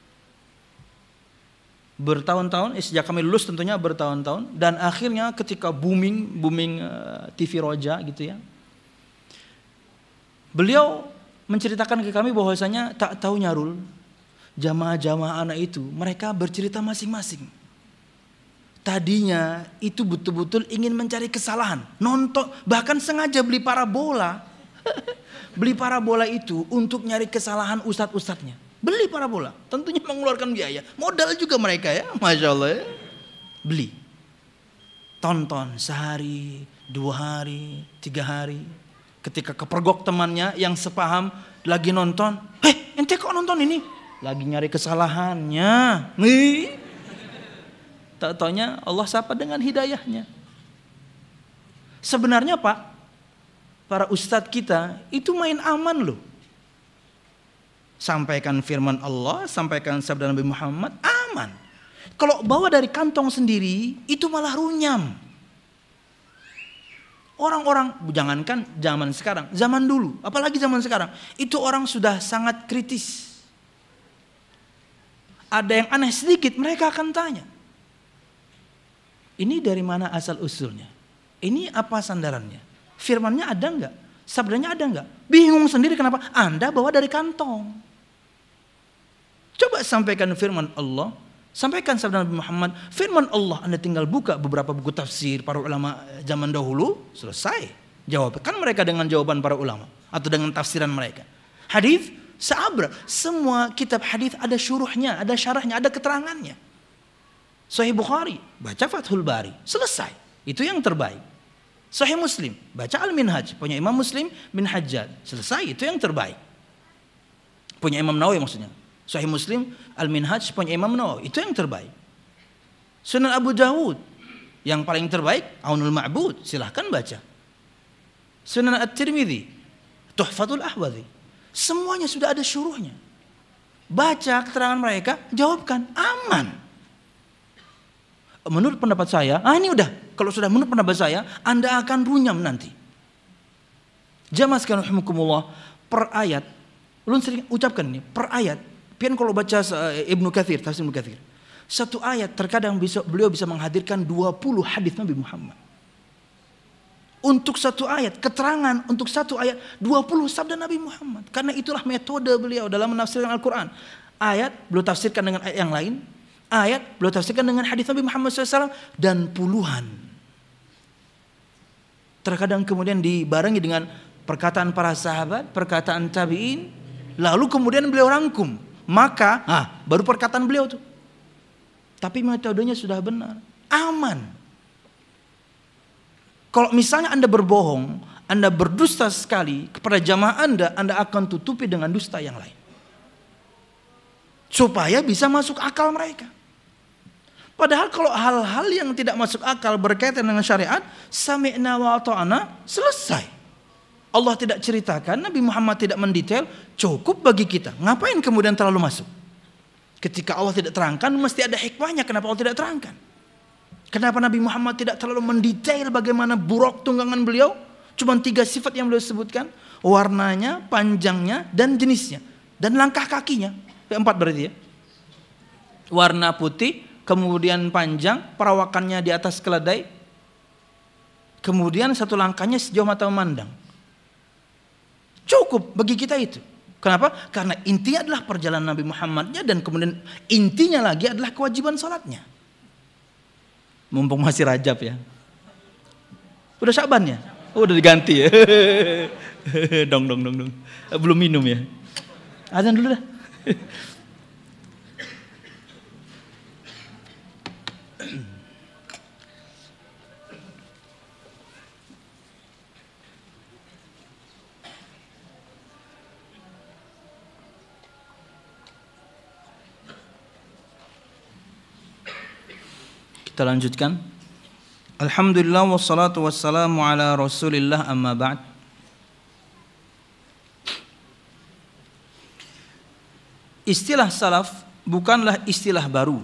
Speaker 1: Bertahun-tahun, eh, sejak kami lulus tentunya bertahun-tahun, dan akhirnya ketika booming, booming uh, T V Roja gitu ya. Beliau menceritakan ke kami bahwasanya tak tahu Nyarul, jamaah-jamaah anak itu mereka bercerita masing-masing. Tadinya itu betul-betul ingin mencari kesalahan, nonton, bahkan sengaja beli parabola, beli parabola itu untuk nyari kesalahan ustadz-ustadznya. Beli parabola, tentunya mengeluarkan biaya, modal juga mereka ya, masya Allah ya. Beli, tonton sehari, dua hari, tiga hari. Ketika kepergok temannya yang sepaham lagi nonton, heh ente kok nonton ini? Lagi nyari kesalahannya, nih. Tak taunya Allah sapa dengan hidayahnya. Sebenarnya Pak, para ustadz kita itu main aman loh. Sampaikan firman Allah, sampaikan sabda Nabi Muhammad, aman. Kalau bawa dari kantong sendiri, itu malah runyam. Orang-orang, jangankan zaman sekarang, zaman dulu, apalagi zaman sekarang, itu orang sudah sangat kritis. Ada yang aneh sedikit, mereka akan tanya. Ini dari mana asal usulnya? Ini apa sandarannya? Firmannya ada enggak? Sabdanya ada enggak? Bingung sendiri kenapa? Anda bawa dari kantong. Coba sampaikan firman Allah, sampaikan sabda Nabi Muhammad. Firman Allah Anda tinggal buka beberapa buku tafsir para ulama zaman dahulu, selesai. Jawab. Kan mereka dengan jawaban para ulama atau dengan tafsiran mereka. Hadis seabra, semua kitab hadis ada syuruhnya, ada syarahnya, ada keterangannya. Sahih Bukhari, baca Fathul Bari, selesai. Itu yang terbaik. Sahih Muslim, baca Al-Minhaj, punya Imam Muslim bin Hajjaj, selesai. Itu yang terbaik. Punya Imam Nawawi maksudnya. Sahih Muslim, Al-Minhaj, punya Imam Nawawi, itu yang terbaik. Sunan Abu Dawud, yang paling terbaik, Aunul Ma'bud, silahkan baca. Sunan At-Tirmidzi, Tuhfatul Ahwadhi, semuanya sudah ada syuruhnya. Baca keterangan mereka, jawabkan, aman. Menurut pendapat saya, ah ini udah, kalau sudah menurut pendapat saya, Anda akan runyam nanti. Jamaah sekalian rahimakumullah, per ayat, ulun sering ucapkan ini, per ayat, pian kalau baca uh, Ibnu Katsir, tafsir Ibnu Katsir, satu ayat terkadang bisa, beliau bisa menghadirkan dua puluh hadis Nabi Muhammad. Untuk satu ayat, keterangan untuk satu ayat, dua puluh sabda Nabi Muhammad. Karena itulah metode beliau dalam menafsirkan Al-Quran. Ayat, beliau tafsirkan dengan ayat yang lain. Ayat beliau tafsirkan dengan hadis Nabi Muhammad shallallahu alaihi wasallam dan puluhan Terkadang kemudian dibarengi dengan perkataan para sahabat, perkataan tabi'in, lalu kemudian beliau rangkum. Maka, ah, baru perkataan beliau tuh. Tapi metodenya sudah benar, aman. Kalau misalnya Anda berbohong, Anda berdusta sekali kepada jamaah Anda, Anda akan tutupi dengan dusta yang lain. Supaya bisa masuk akal mereka. Padahal kalau hal-hal yang tidak masuk akal berkaitan dengan syariat, sami'na wa ata'na, selesai. Allah tidak ceritakan, Nabi Muhammad tidak mendetail, cukup bagi kita. Ngapain kemudian terlalu masuk? Ketika Allah tidak terangkan, mesti ada hikmahnya kenapa Allah tidak terangkan. Kenapa Nabi Muhammad tidak terlalu mendetail bagaimana buruk tunggangan beliau? Cuma tiga sifat yang beliau sebutkan, warnanya, panjangnya, dan jenisnya. Dan langkah kakinya, empat berarti ya. Warna putih, kemudian panjang, perawakannya di atas keledai, kemudian satu langkahnya sejauh mata memandang. Cukup bagi kita itu. Kenapa? Karena intinya adalah perjalanan Nabi Muhammadnya, dan kemudian intinya lagi adalah kewajiban salatnya. Mumpung masih Rajab ya. Udah Syaban ya? Oh, udah diganti ya. dong dong dong dong. Belum minum ya. Azan dulu dah. Kita lanjutkan. Alhamdulillah wassalatu wassalamu ala Rasulillah, amma ba'd. Istilah salaf bukanlah istilah baru.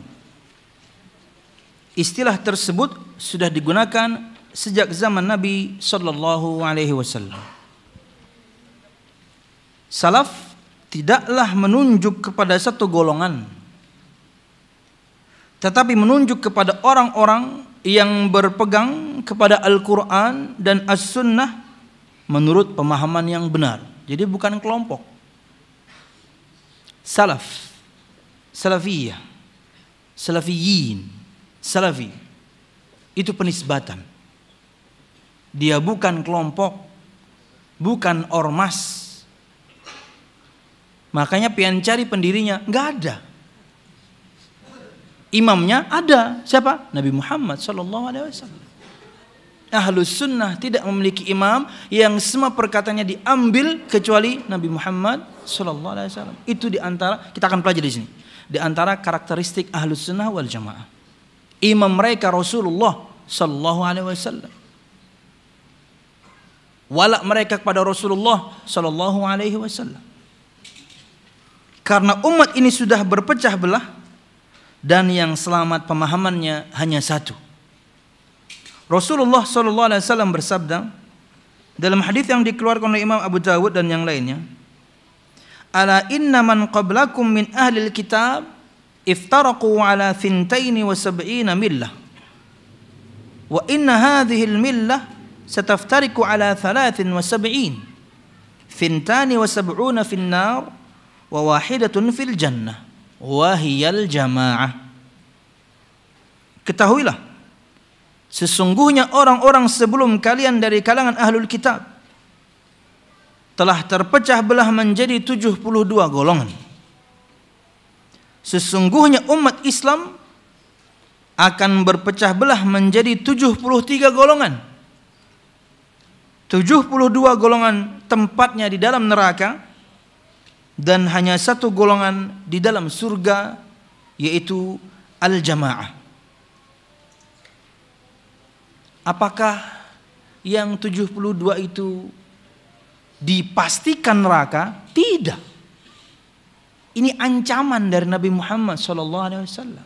Speaker 1: Istilah tersebut sudah digunakan sejak zaman Nabi sallallahu alaihi wasallam. Salaf tidaklah menunjuk kepada satu golongan, tetapi menunjuk kepada orang-orang yang berpegang kepada Al-Quran dan As-Sunnah menurut pemahaman yang benar. Jadi bukan kelompok. Salaf, salafiyah, salafiyin, salafi, itu penisbatan. Dia bukan kelompok, bukan ormas. Makanya pian cari pendirinya, nggak ada. Imamnya ada, siapa? Nabi Muhammad sallallahu alaihi wasallam. Ahlus sunnah tidak memiliki imam yang semua perkataannya diambil kecuali Nabi Muhammad sallallahu alaihi wasallam. Itu diantara, kita akan pelajari di sini, diantara karakteristik ahlus sunnah wal jamaah. Imam mereka Rasulullah sallallahu alaihi wasallam. Wala mereka kepada Rasulullah sallallahu alaihi wasallam. Karena umat ini sudah berpecah belah, dan yang selamat pemahamannya hanya satu. Rasulullah sallallahu alaihi wasallam bersabda dalam hadis yang dikeluarkan oleh Imam Abu Dawud dan yang lainnya, "Ala inna man qablakum min ahli kitab iftaraqu ala thintaini wa sab'ina millah wa inna hadhihi al-millah sataftariqu ala thalathin wa sab'in thintani wa sab'una fin nar wa wahidatun fil jannah wahiyal jamaah." Ketahuilah, sesungguhnya orang-orang sebelum kalian dari kalangan ahlul kitab telah terpecah belah menjadi tujuh puluh dua golongan. Sesungguhnya umat Islam akan berpecah belah menjadi tujuh puluh tiga golongan. tujuh puluh dua golongan tempatnya di dalam neraka, dan hanya satu golongan di dalam surga, yaitu al-jamaah. Apakah yang tujuh puluh dua itu dipastikan neraka? Tidak. Ini ancaman dari Nabi Muhammad shallallahu alaihi wasallam.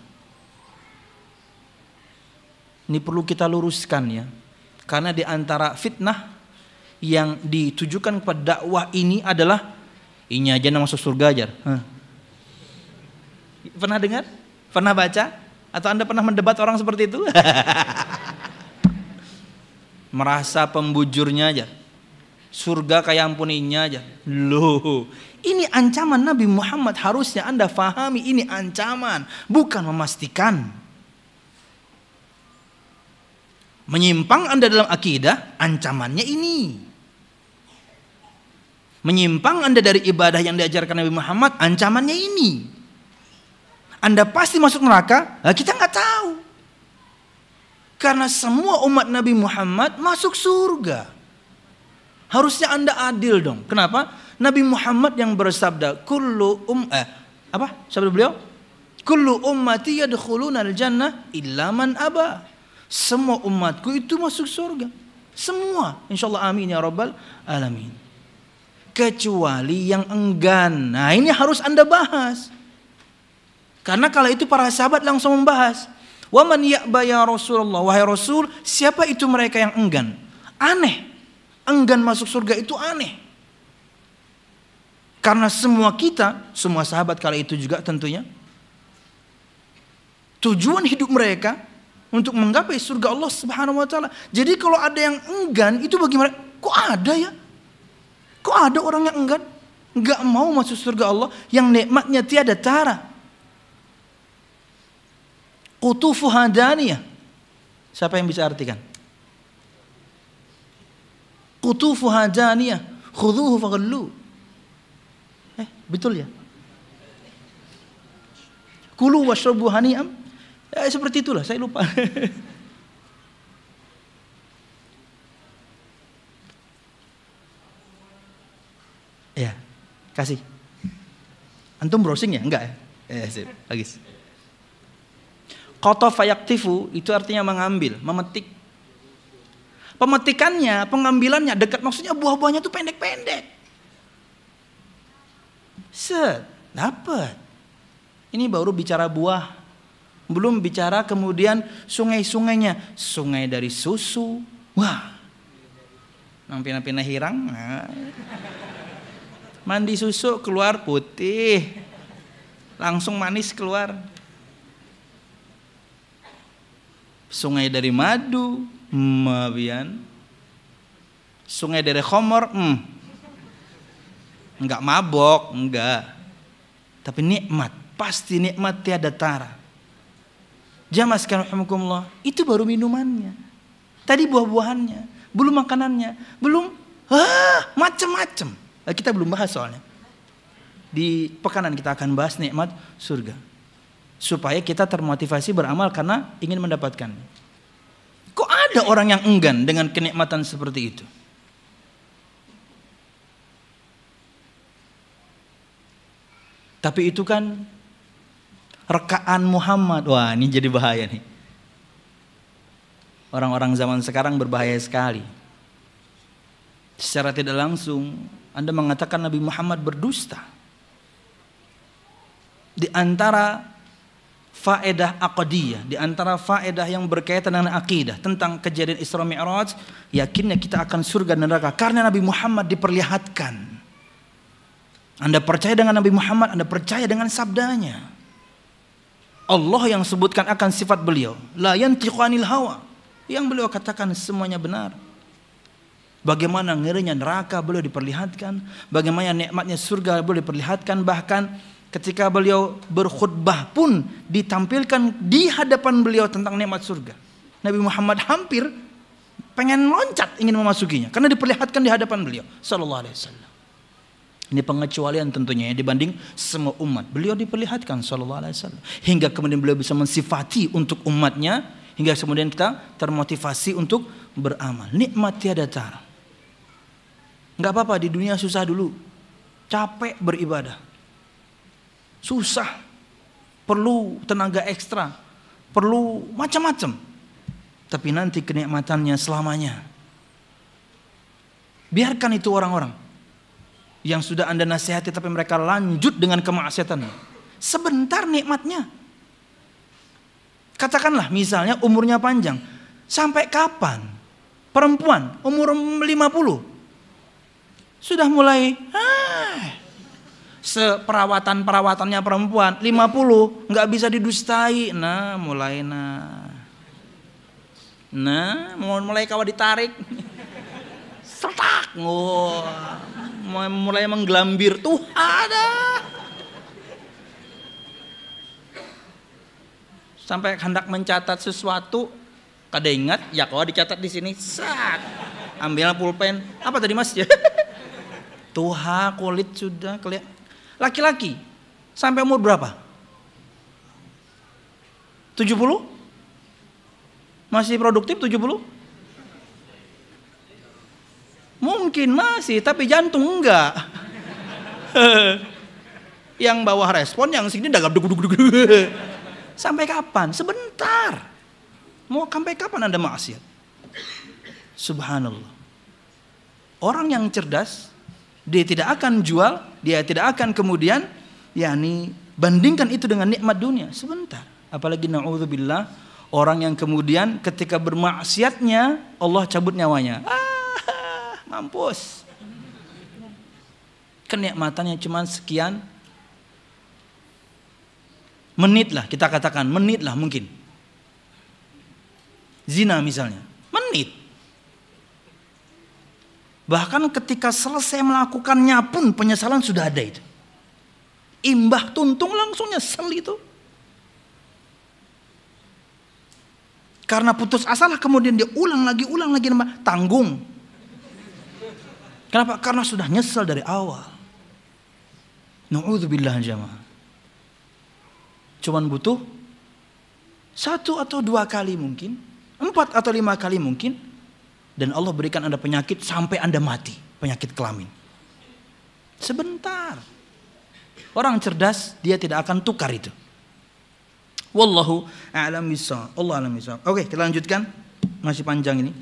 Speaker 1: Ini perlu kita luruskan ya, karena di antara fitnah yang ditujukan kepada dakwah ini adalah ini aja yang masuk surga aja. Hah. Pernah dengar? Pernah baca? Atau Anda pernah mendebat orang seperti itu? Merasa pembujurnya aja. Surga kayak ampuninya aja. Loh, ini ancaman Nabi Muhammad, harusnya Anda fahami ini ancaman, bukan memastikan. Menyimpang Anda dalam akidah, ancamannya ini. Menyimpang Anda dari ibadah yang diajarkan Nabi Muhammad, ancamannya ini. Anda pasti masuk neraka, nah kita nggak tahu. Karena semua umat Nabi Muhammad masuk surga. Harusnya Anda adil dong. Kenapa? Nabi Muhammad yang bersabda, kullu um eh, apa? Sabda beliau? Kullu ummati yadkhuluna al-jannah illa man aba. Semua umatku itu masuk surga. Semua. Insyaallah amin ya rabbal alamin. Kecuali yang enggan. Nah, ini harus Anda bahas. Karena kala itu para sahabat langsung membahas. Wa man ya'ba ya Rasulullah, wahai Rasul, siapa itu mereka yang enggan? Aneh. Enggan masuk surga itu aneh. Karena semua kita, semua sahabat kala itu juga tentunya, tujuan hidup mereka untuk menggapai surga Allah Subhanahu wa taala. Jadi kalau ada yang enggan, itu bagi mereka, kok ada ya? Kok ada orang yang enggan? Enggak mau masuk surga Allah yang nikmatnya tiada tara. Qutufuha daniyah. Siapa yang bisa artikan? Qutufuha daniyah, khudhuhu faghullu. Eh, betul ya? Kulu washrabu hani'am. Eh, seperti itulah, saya lupa. Ya, kasih. Antum browsing ya? Enggak ya? Eh, sip, bagus. Qatafa yaktifu itu artinya mengambil, memetik. Pemetikannya, pengambilannya dekat, maksudnya buah-buahnya itu pendek-pendek. Set, dapat. Ini baru bicara buah. Belum bicara kemudian sungai-sungainya. Sungai dari susu. Wah. Nampina-pina hirang. Nah. Mandi susu keluar putih. Langsung manis keluar. Sungai dari madu, mabian. Sungai dari khomor, hmm. Enggak mabok, enggak. Tapi nikmat, pasti nikmat tiada tara. Jamaah sekalian rahimakumullah, itu baru minumannya. Tadi buah-buahannya, belum makanannya, belum ah, macam-macam. Kita belum bahas soalnya. Di pekanan kita akan bahas nikmat surga. Supaya kita termotivasi beramal karena ingin mendapatkannya. Kok ada orang yang enggan dengan kenikmatan seperti itu? Tapi itu kan rekaan Muhammad. Wah, ini jadi bahaya nih. Orang-orang zaman sekarang berbahaya sekali. Secara tidak langsung Anda mengatakan Nabi Muhammad berdusta. Di antara faedah aqdiyah, di antara faedah yang berkaitan dengan akidah tentang kejadian Isra Mi'raj, yakinnya kita akan surga dan neraka karena Nabi Muhammad diperlihatkan. Anda percaya dengan Nabi Muhammad, Anda percaya dengan sabdanya. Allah yang sebutkan akan sifat beliau, la yantiqu anil hawa. Yang beliau katakan semuanya benar. Bagaimana ngerinya neraka beliau diperlihatkan, bagaimana nikmatnya surga beliau diperlihatkan, bahkan ketika beliau berkhutbah pun ditampilkan di hadapan beliau tentang nikmat surga. Nabi Muhammad hampir pengen loncat ingin memasukinya karena diperlihatkan di hadapan beliau sallallahu alaihi wasallam. Ini pengecualian tentunya ya, dibanding semua umat. Beliau diperlihatkan sallallahu alaihi wasallam hingga kemudian beliau bisa mensifati untuk umatnya, hingga kemudian kita termotivasi untuk beramal. Nikmat tiada tara. Enggak apa-apa di dunia susah dulu. Capek beribadah. Susah, perlu tenaga ekstra, perlu macam-macam. Tapi nanti kenikmatannya selamanya. Biarkan itu orang-orang yang sudah Anda nasihati tapi mereka lanjut dengan kemaksiatan. Sebentar nikmatnya. Katakanlah misalnya umurnya panjang. Sampai kapan? Perempuan umur lima puluh sudah mulai ah, seperawatan-perawatannya perempuan lima puluh nggak bisa didustai. Nah mulai nah nah mau mulai kawat ditarik setak oh, mulai menggelambir tuh ada sampai hendak mencatat sesuatu Kada ingat, ya kau dicatat di sini. Sak. Ambil pulpen. Apa tadi Mas? Tuha kulit sudah kelihatan. Laki-laki sampai umur berapa? tujuh puluh? Masih produktif tujuh puluh? Mungkin masih, tapi jantung enggak. Yang bawah respon, yang sini dagap duguk duguk duguk. Sampai kapan? Sebentar. Mau sampai kapan Anda maksiat? Subhanallah. Orang yang cerdas, dia tidak akan jual, dia tidak akan kemudian yakni bandingkan itu dengan nikmat dunia. Sebentar. Apalagi na'udzubillah, orang yang kemudian ketika bermaksiatnya Allah cabut nyawanya. Ah, mampus. Kenikmatannya cuma sekian menit lah, kita katakan menit lah mungkin. Zina misalnya, menit. Bahkan ketika selesai melakukannya pun penyesalan sudah ada itu. Imbah tuntung langsung nyesel itu. Karena putus asa lah kemudian dia ulang lagi, ulang lagi, tanggung. Kenapa? Karena sudah nyesel dari awal. Na'udzubillah jamaah. Cuman butuh satu atau dua kali mungkin. Empat atau lima kali mungkin. Dan Allah berikan Anda penyakit sampai Anda mati. Penyakit kelamin. Sebentar. Orang cerdas dia tidak akan tukar itu. Wallahu a'lam bishawab. Allah a'lam bishawab. Oke, kita lanjutkan. Masih panjang ini.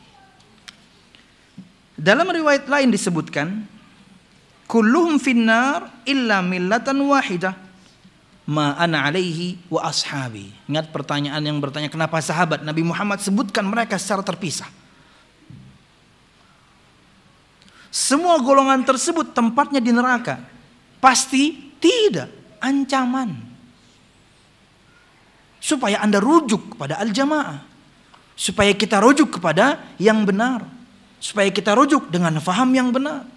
Speaker 1: Dalam riwayat lain disebutkan, kulluhum finnar illa millatan wahidah. Ma ana alaihi wa ashabi. Ingat pertanyaan yang bertanya kenapa sahabat Nabi Muhammad sebutkan mereka secara terpisah. Semua golongan tersebut tempatnya di neraka. Pasti tidak. Ancaman. Supaya Anda rujuk kepada al-jamaah. Supaya kita rujuk kepada yang benar. Supaya kita rujuk dengan faham yang benar.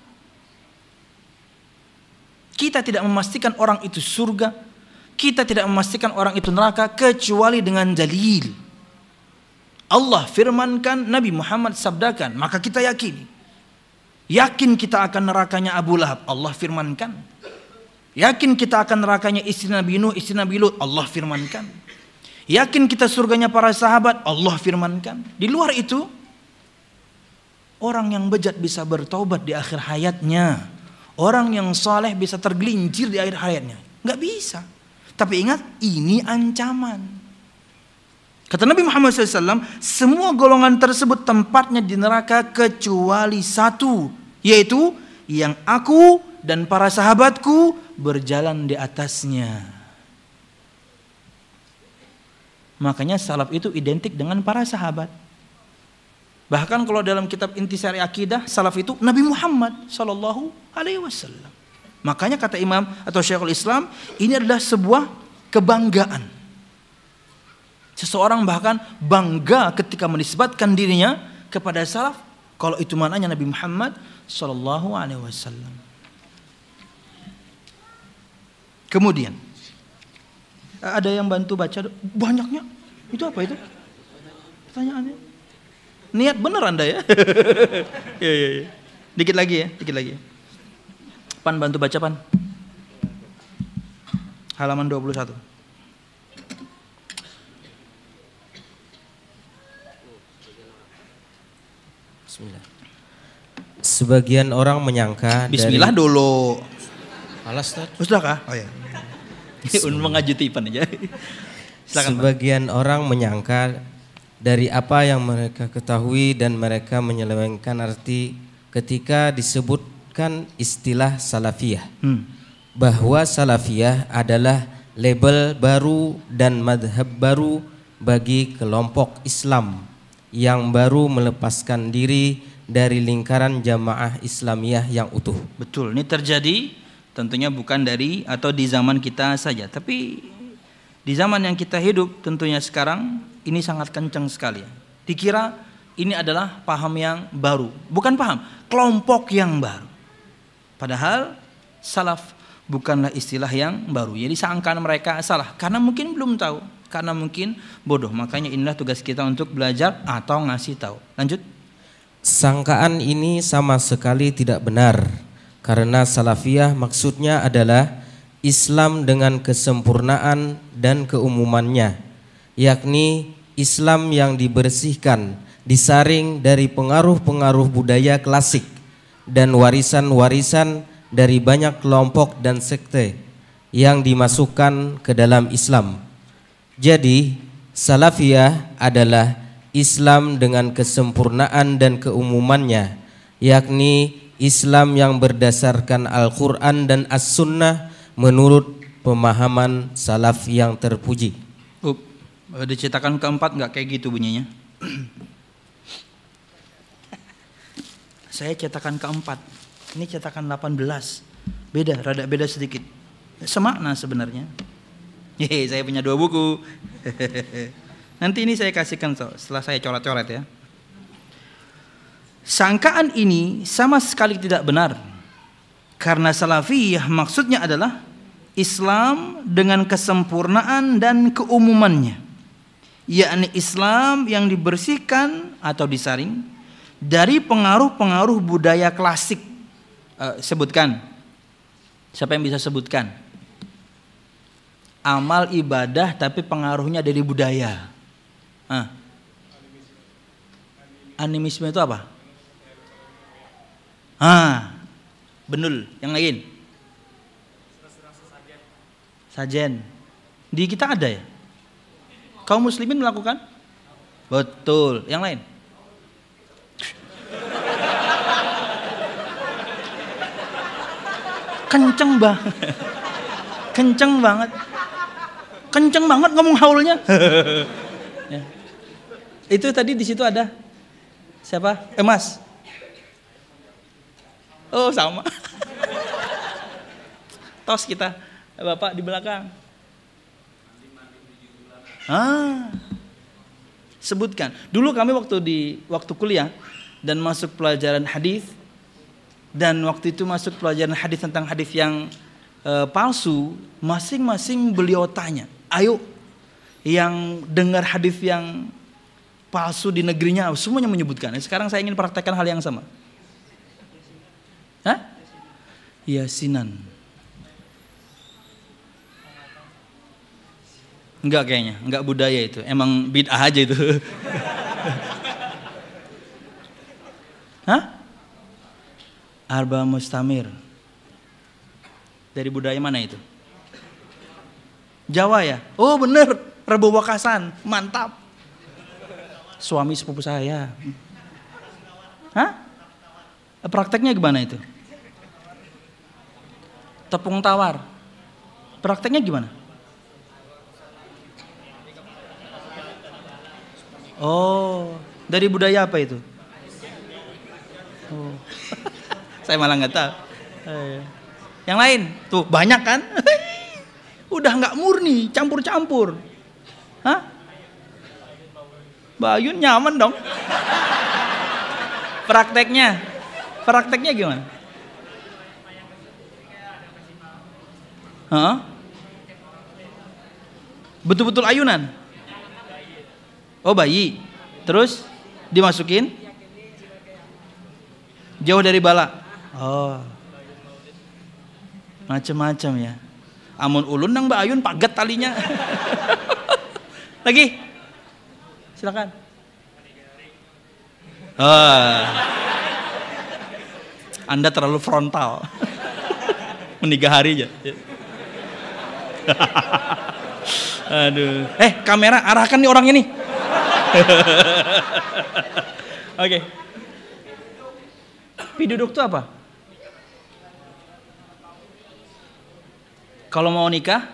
Speaker 1: Kita tidak memastikan orang itu surga. Kita tidak memastikan orang itu neraka kecuali dengan dalil. Allah firmankan, Nabi Muhammad sabdakan, maka kita yakini. Yakin kita akan nerakanya Abu Lahab, Allah firmankan. Yakin kita akan nerakanya istri Nabi Nuh, istri Nabi Lut, Allah firmankan. Yakin kita surganya para sahabat, Allah firmankan. Di luar itu, orang yang bejat bisa bertaubat di akhir hayatnya. Orang yang saleh bisa tergelincir di akhir hayatnya. Nggak bisa. Tapi ingat, ini ancaman. Kata Nabi Muhammad shallallahu alaihi wasallam, semua golongan tersebut tempatnya di neraka kecuali satu, yaitu yang aku dan para sahabatku berjalan di atasnya. Makanya salaf itu identik dengan para sahabat. Bahkan kalau dalam kitab Intisari Akidah, salaf itu Nabi Muhammad shallallahu alaihi wasallam. Makanya kata Imam atau Syekhul Islam, ini adalah sebuah kebanggaan. Seseorang bahkan bangga ketika menisbatkan dirinya kepada salaf, kalau itu maknanya Nabi Muhammad sallallahu alaihi wasallam. Kemudian ada yang bantu baca banyaknya. Itu apa itu? Pertanyaannya. Niat benar Anda ya? Ya, ya, ya. Dikit lagi ya, dikit lagi. Pan bantu baca Pan. Halaman dua puluh satu.
Speaker 2: Bismillah. Sebagian orang menyangka
Speaker 1: Bismillah dari... dulu.
Speaker 2: Alas Ustaz.
Speaker 1: Ustaz kah? Oh ya. Un mengajuti Pan aja. Silakan,
Speaker 2: Sebagian Pan. Orang menyangka dari apa yang mereka ketahui dan mereka menyelewengkan arti ketika disebut kan istilah salafiyah, hmm. bahwa salafiyah adalah label baru dan madhab baru bagi kelompok Islam yang baru melepaskan diri dari lingkaran jamaah Islamiyah yang utuh.
Speaker 1: Betul, ini terjadi tentunya bukan dari atau di zaman kita saja, tapi di zaman yang kita hidup tentunya sekarang ini sangat kencang sekali. Dikira ini adalah paham yang baru, bukan paham, kelompok yang baru. Padahal salaf bukanlah istilah yang baru. Jadi sangkaan mereka salah karena mungkin belum tahu. karena mungkin bodoh. Makanya inilah tugas kita untuk belajar atau ngasih tahu. Lanjut.
Speaker 2: Sangkaan ini sama sekali tidak benar, karena salafiyah maksudnya adalah Islam dengan kesempurnaan dan keumumannya, yakni Islam yang dibersihkan, disaring dari pengaruh-pengaruh budaya klasik dan warisan-warisan dari banyak kelompok dan sekte yang dimasukkan ke dalam Islam. Jadi, salafiyah adalah Islam dengan kesempurnaan dan keumumannya, yakni Islam yang berdasarkan Al-Quran dan As-Sunnah menurut pemahaman salaf yang terpuji.
Speaker 1: Up, di cetakan keempat nggak kayak gitu bunyinya. Saya cetakan keempat, ini cetakan delapan belas. Beda, rada beda sedikit. Semakna sebenarnya. Hehe, saya punya dua buku. Nanti ini saya kasihkan setelah saya coret-coret ya. Sangkaan ini sama sekali tidak benar, karena salafiyah maksudnya adalah Islam dengan kesempurnaan dan keumumannya, yakni Islam yang dibersihkan atau disaring dari pengaruh-pengaruh budaya klasik. Uh, sebutkan, siapa yang bisa sebutkan amal ibadah tapi pengaruhnya dari budaya? uh. Animisme itu apa? Ah, benul. Yang lain? Sajen. Di kita ada ya? Kaum muslimin melakukan? Betul. Yang lain? Kenceng banget. Kenceng banget. Kenceng banget ngomong haulnya. Ya. Itu tadi di situ ada siapa? Emas. Oh sama. Tos kita, Bapak di belakang. Ah, sebutkan. Dulu kami waktu di waktu kuliah dan masuk pelajaran hadis, dan waktu itu masuk pelajaran hadis tentang hadis yang e, palsu, masing-masing beliau tanya, ayo yang dengar hadis yang palsu di negerinya, semuanya menyebutkan. Sekarang saya ingin praktekkan hal yang sama. Hah? Yasinan. Enggak kayaknya, enggak budaya itu. Emang bid'ah aja itu. Hah? Arba mustamir. Dari budaya mana itu? Jawa ya? Oh bener, Rebo Wakasan. Mantap. Suami sepupu saya. Hah? Prakteknya gimana itu? Tepung tawar. Prakteknya gimana? Oh, dari budaya apa itu? Oh. Saya malah nggak tahu. Yang lain, tuh banyak kan? Udah nggak murni, campur-campur. Hah? Bayun nyaman dong. Prakteknya, prakteknya gimana? Hah? Betul-betul ayunan? Oh bayi, terus dimasukin jauh dari bala. Oh, macam-macam ya. Amun ulun nang Mbak Ayun paget talinya. Lagi, silakan. Oh. Anda terlalu frontal. Meniga hari aja. Aduh. Eh kamera arahkan nih orang ini. Oke. Okay. Piduduk itu apa? Kalau mau nikah?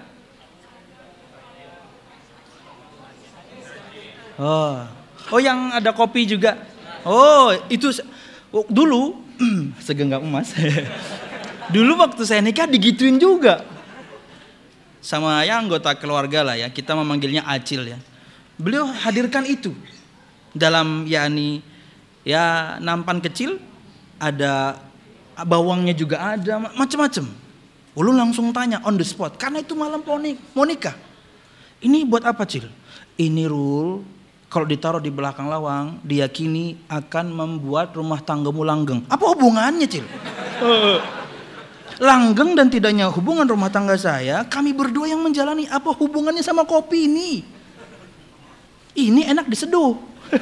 Speaker 1: Oh, oh yang ada kopi juga. Oh, itu oh, dulu segenggam emas. Dulu waktu saya nikah digituin juga. Sama ya anggota keluarga lah ya, kita memanggilnya Acil ya. Beliau hadirkan itu dalam yakni ya nampan kecil, ada bawangnya juga ada, macam-macam. Ulun langsung tanya on the spot karena itu malam mau nikah. Ini buat apa, Cil? Ini rule kalau ditaruh di belakang lawang diyakini akan membuat rumah tanggamu langgeng. Apa hubungannya, Cil? Langgeng dan tidaknya hubungan rumah tangga saya, kami berdua yang menjalani. Apa hubungannya sama kopi ini? Ini enak diseduh.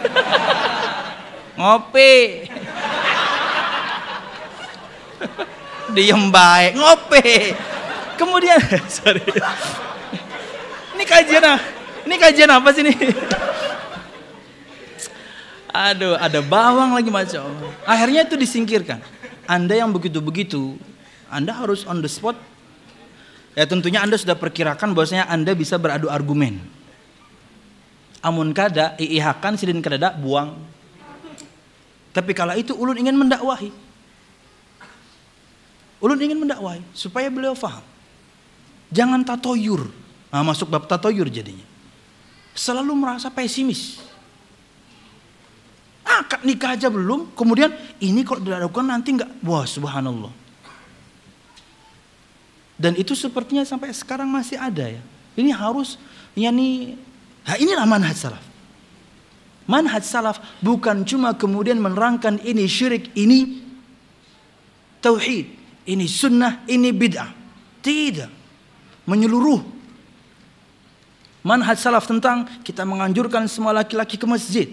Speaker 1: Ngopi. Diem baik, ngopi. Kemudian, sorry. Ini kajian apa? Ini kajian apa sih ini? Aduh, ada bawang lagi macam. Akhirnya itu disingkirkan. Anda yang begitu-begitu, Anda harus on the spot. Ya tentunya Anda sudah perkirakan bahwasanya Anda bisa beradu argumen. Amun kada, iihakan sidin kadada buang. Tapi kala itu ulun ingin mendakwahi. Ulun ingin mendakwahi supaya beliau faham. Jangan tatoyur. Nah, masuk bab tatoyur jadinya. Selalu merasa pesimis. Akad nikah aja belum, kemudian ini kalau dilakukan nanti enggak. Wah, subhanallah. Dan itu sepertinya sampai sekarang masih ada ya. Ini harus, yani, nah inilah manhaj salaf. Manhaj salaf bukan cuma kemudian menerangkan ini syirik, ini tauhid, ini sunnah, ini bid'ah. Tidak. Menyeluruh. Manhaj salaf tentang kita menganjurkan semua laki-laki ke masjid.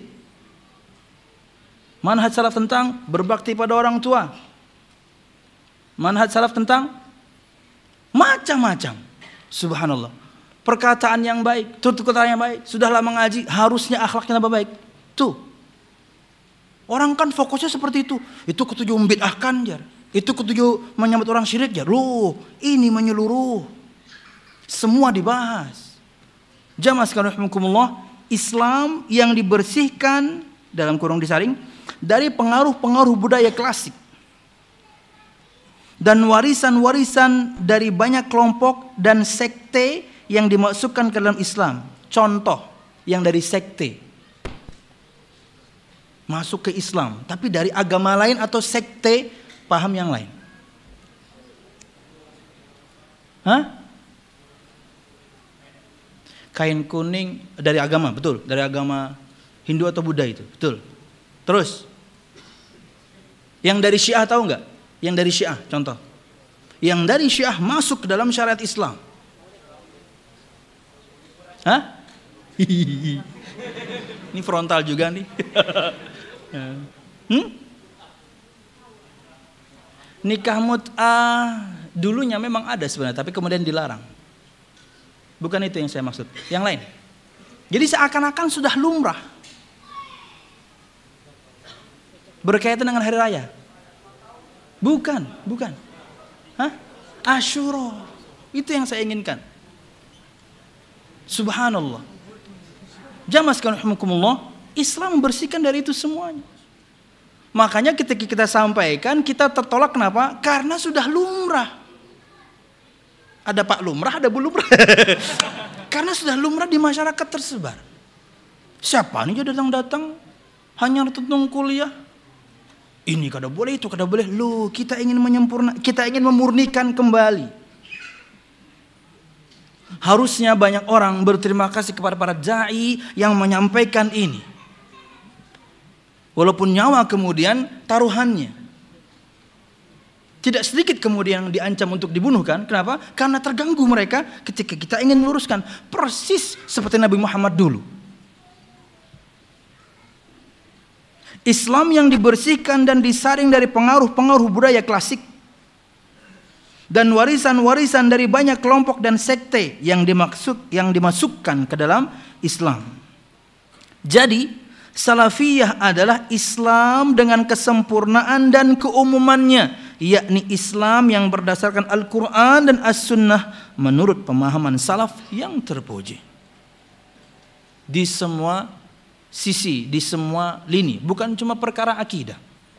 Speaker 1: Manhaj salaf tentang berbakti pada orang tua. Manhaj salaf tentang macam-macam. Subhanallah. Perkataan yang baik, tutur kata yang baik, sudahlah mengaji, harusnya akhlaknya tambah baik. Tuh. Orang kan fokusnya seperti itu. Itu ketujuh membid'ahkan jar. Itu ketujuh menyambut orang syirik jar. Loh, ini menyeluruh. Semua dibahas. Jamaah sekalian rahimakumullah, Islam yang dibersihkan dalam kurung disaring dari pengaruh-pengaruh budaya klasik dan warisan-warisan dari banyak kelompok dan sekte yang dimasukkan ke dalam Islam. Contoh yang dari sekte masuk ke Islam, tapi dari agama lain atau sekte paham yang lain. Hah? Kain kuning dari agama, betul, dari agama Hindu atau Buddha itu, betul. Terus yang dari Syiah tahu nggak? Yang dari Syiah, contoh. Yang dari Syiah masuk ke dalam syariat Islam. Hah? Ini frontal juga nih. hmm? Nikah mut'ah dulunya memang ada sebenarnya, tapi kemudian dilarang. Bukan itu yang saya maksud. Yang lain. Jadi seakan-akan sudah lumrah. Berkaitan dengan hari raya. Bukan, bukan. Hah? Asyura. Itu yang saya inginkan. Subhanallah. Jamaah sekalian rahimakumullah, Islam membersihkan dari itu semuanya. Makanya ketika kita sampaikan, kita tertolak kenapa? Karena sudah lumrah. Ada Pak Lumrah, ada Bu Lumrah. Karena sudah lumrah di masyarakat tersebar. Siapa nih dia datang-datang hanya tentang kuliah? Ini kada boleh, itu kada boleh. Loh, kita ingin menyempurna, kita ingin memurnikan kembali. Harusnya banyak orang berterima kasih kepada para dai yang menyampaikan ini. Walaupun nyawa kemudian taruhannya. Tidak sedikit kemudian diancam untuk dibunuh kan? Kenapa? Karena terganggu mereka ketika kita ingin meluruskan. Persis seperti Nabi Muhammad dulu. Islam yang dibersihkan dan disaring dari pengaruh-pengaruh budaya klasik dan warisan-warisan dari banyak kelompok dan sekte yang dimaksud yang dimasukkan ke dalam Islam. Jadi, salafiyah adalah Islam dengan kesempurnaan dan keumumannya, yakni Islam yang berdasarkan Al-Quran dan As-Sunnah menurut pemahaman salaf yang terpuji. Di semua sisi, di semua lini, bukan cuma perkara akidah,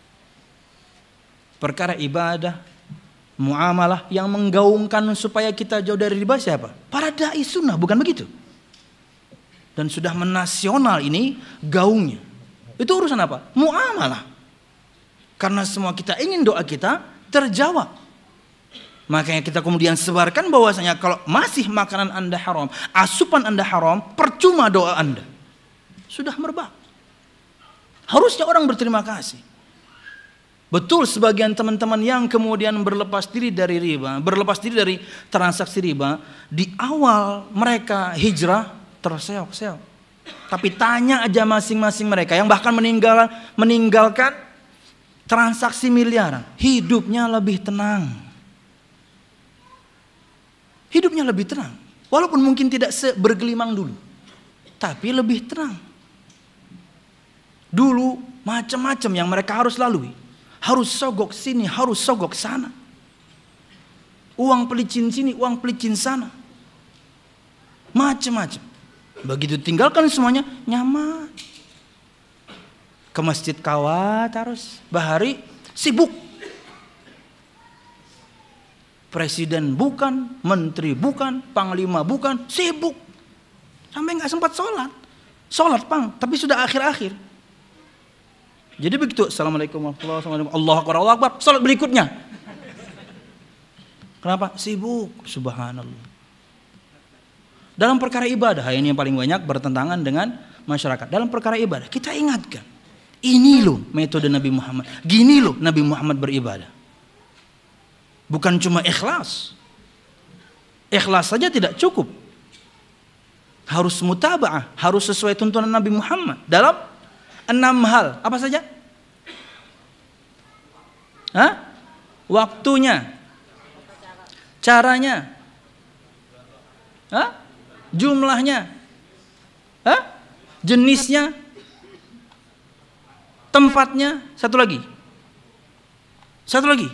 Speaker 1: perkara ibadah, muamalah yang menggaungkan supaya kita jauh dari riba siapa? Para dai sunnah, bukan begitu? Dan sudah menasional ini gaungnya. Itu urusan apa? Muamalah. Karena semua kita ingin doa kita terjawab. Makanya kita kemudian sebarkan bahwasanya kalau masih makanan Anda haram, asupan Anda haram, percuma doa Anda. Sudah merebak. Harusnya orang berterima kasih. Betul sebagian teman-teman yang kemudian berlepas diri dari riba, berlepas diri dari transaksi riba, di awal mereka hijrah terseok-seok. Tapi tanya aja masing-masing mereka yang bahkan meninggal, meninggalkan transaksi miliaran, hidupnya lebih tenang. Hidupnya lebih tenang. Walaupun mungkin tidak bergelimang dulu, tapi lebih tenang. Dulu macam-macam yang mereka harus lalui. Harus sogok sini, harus sogok sana. Uang pelicin sini, uang pelicin sana. Macam-macam. Begitu tinggalkan semuanya, nyaman. Ke masjid kawat harus. Bahari sibuk. Presiden bukan, menteri bukan, panglima bukan, sibuk. Sampai nggak sempat sholat. Sholat pang, tapi sudah akhir-akhir. Jadi begitu, assalamualaikum warahmatullahi wabarakatuh, Allahu akbar, Allahu akbar, sholat berikutnya. Kenapa? Sibuk, subhanallah. Dalam perkara ibadah, ini yang paling banyak bertentangan dengan masyarakat. Dalam perkara ibadah, kita ingatkan. Ini loh metode Nabi Muhammad. Gini loh Nabi Muhammad beribadah. Bukan cuma ikhlas. Ikhlas saja tidak cukup. Harus mutaba'ah, harus sesuai tuntunan Nabi Muhammad dalam enam hal. Apa saja? Hah? Waktunya, caranya, hah? Jumlahnya, hah? Jenisnya, tempatnya, satu lagi, satu lagi.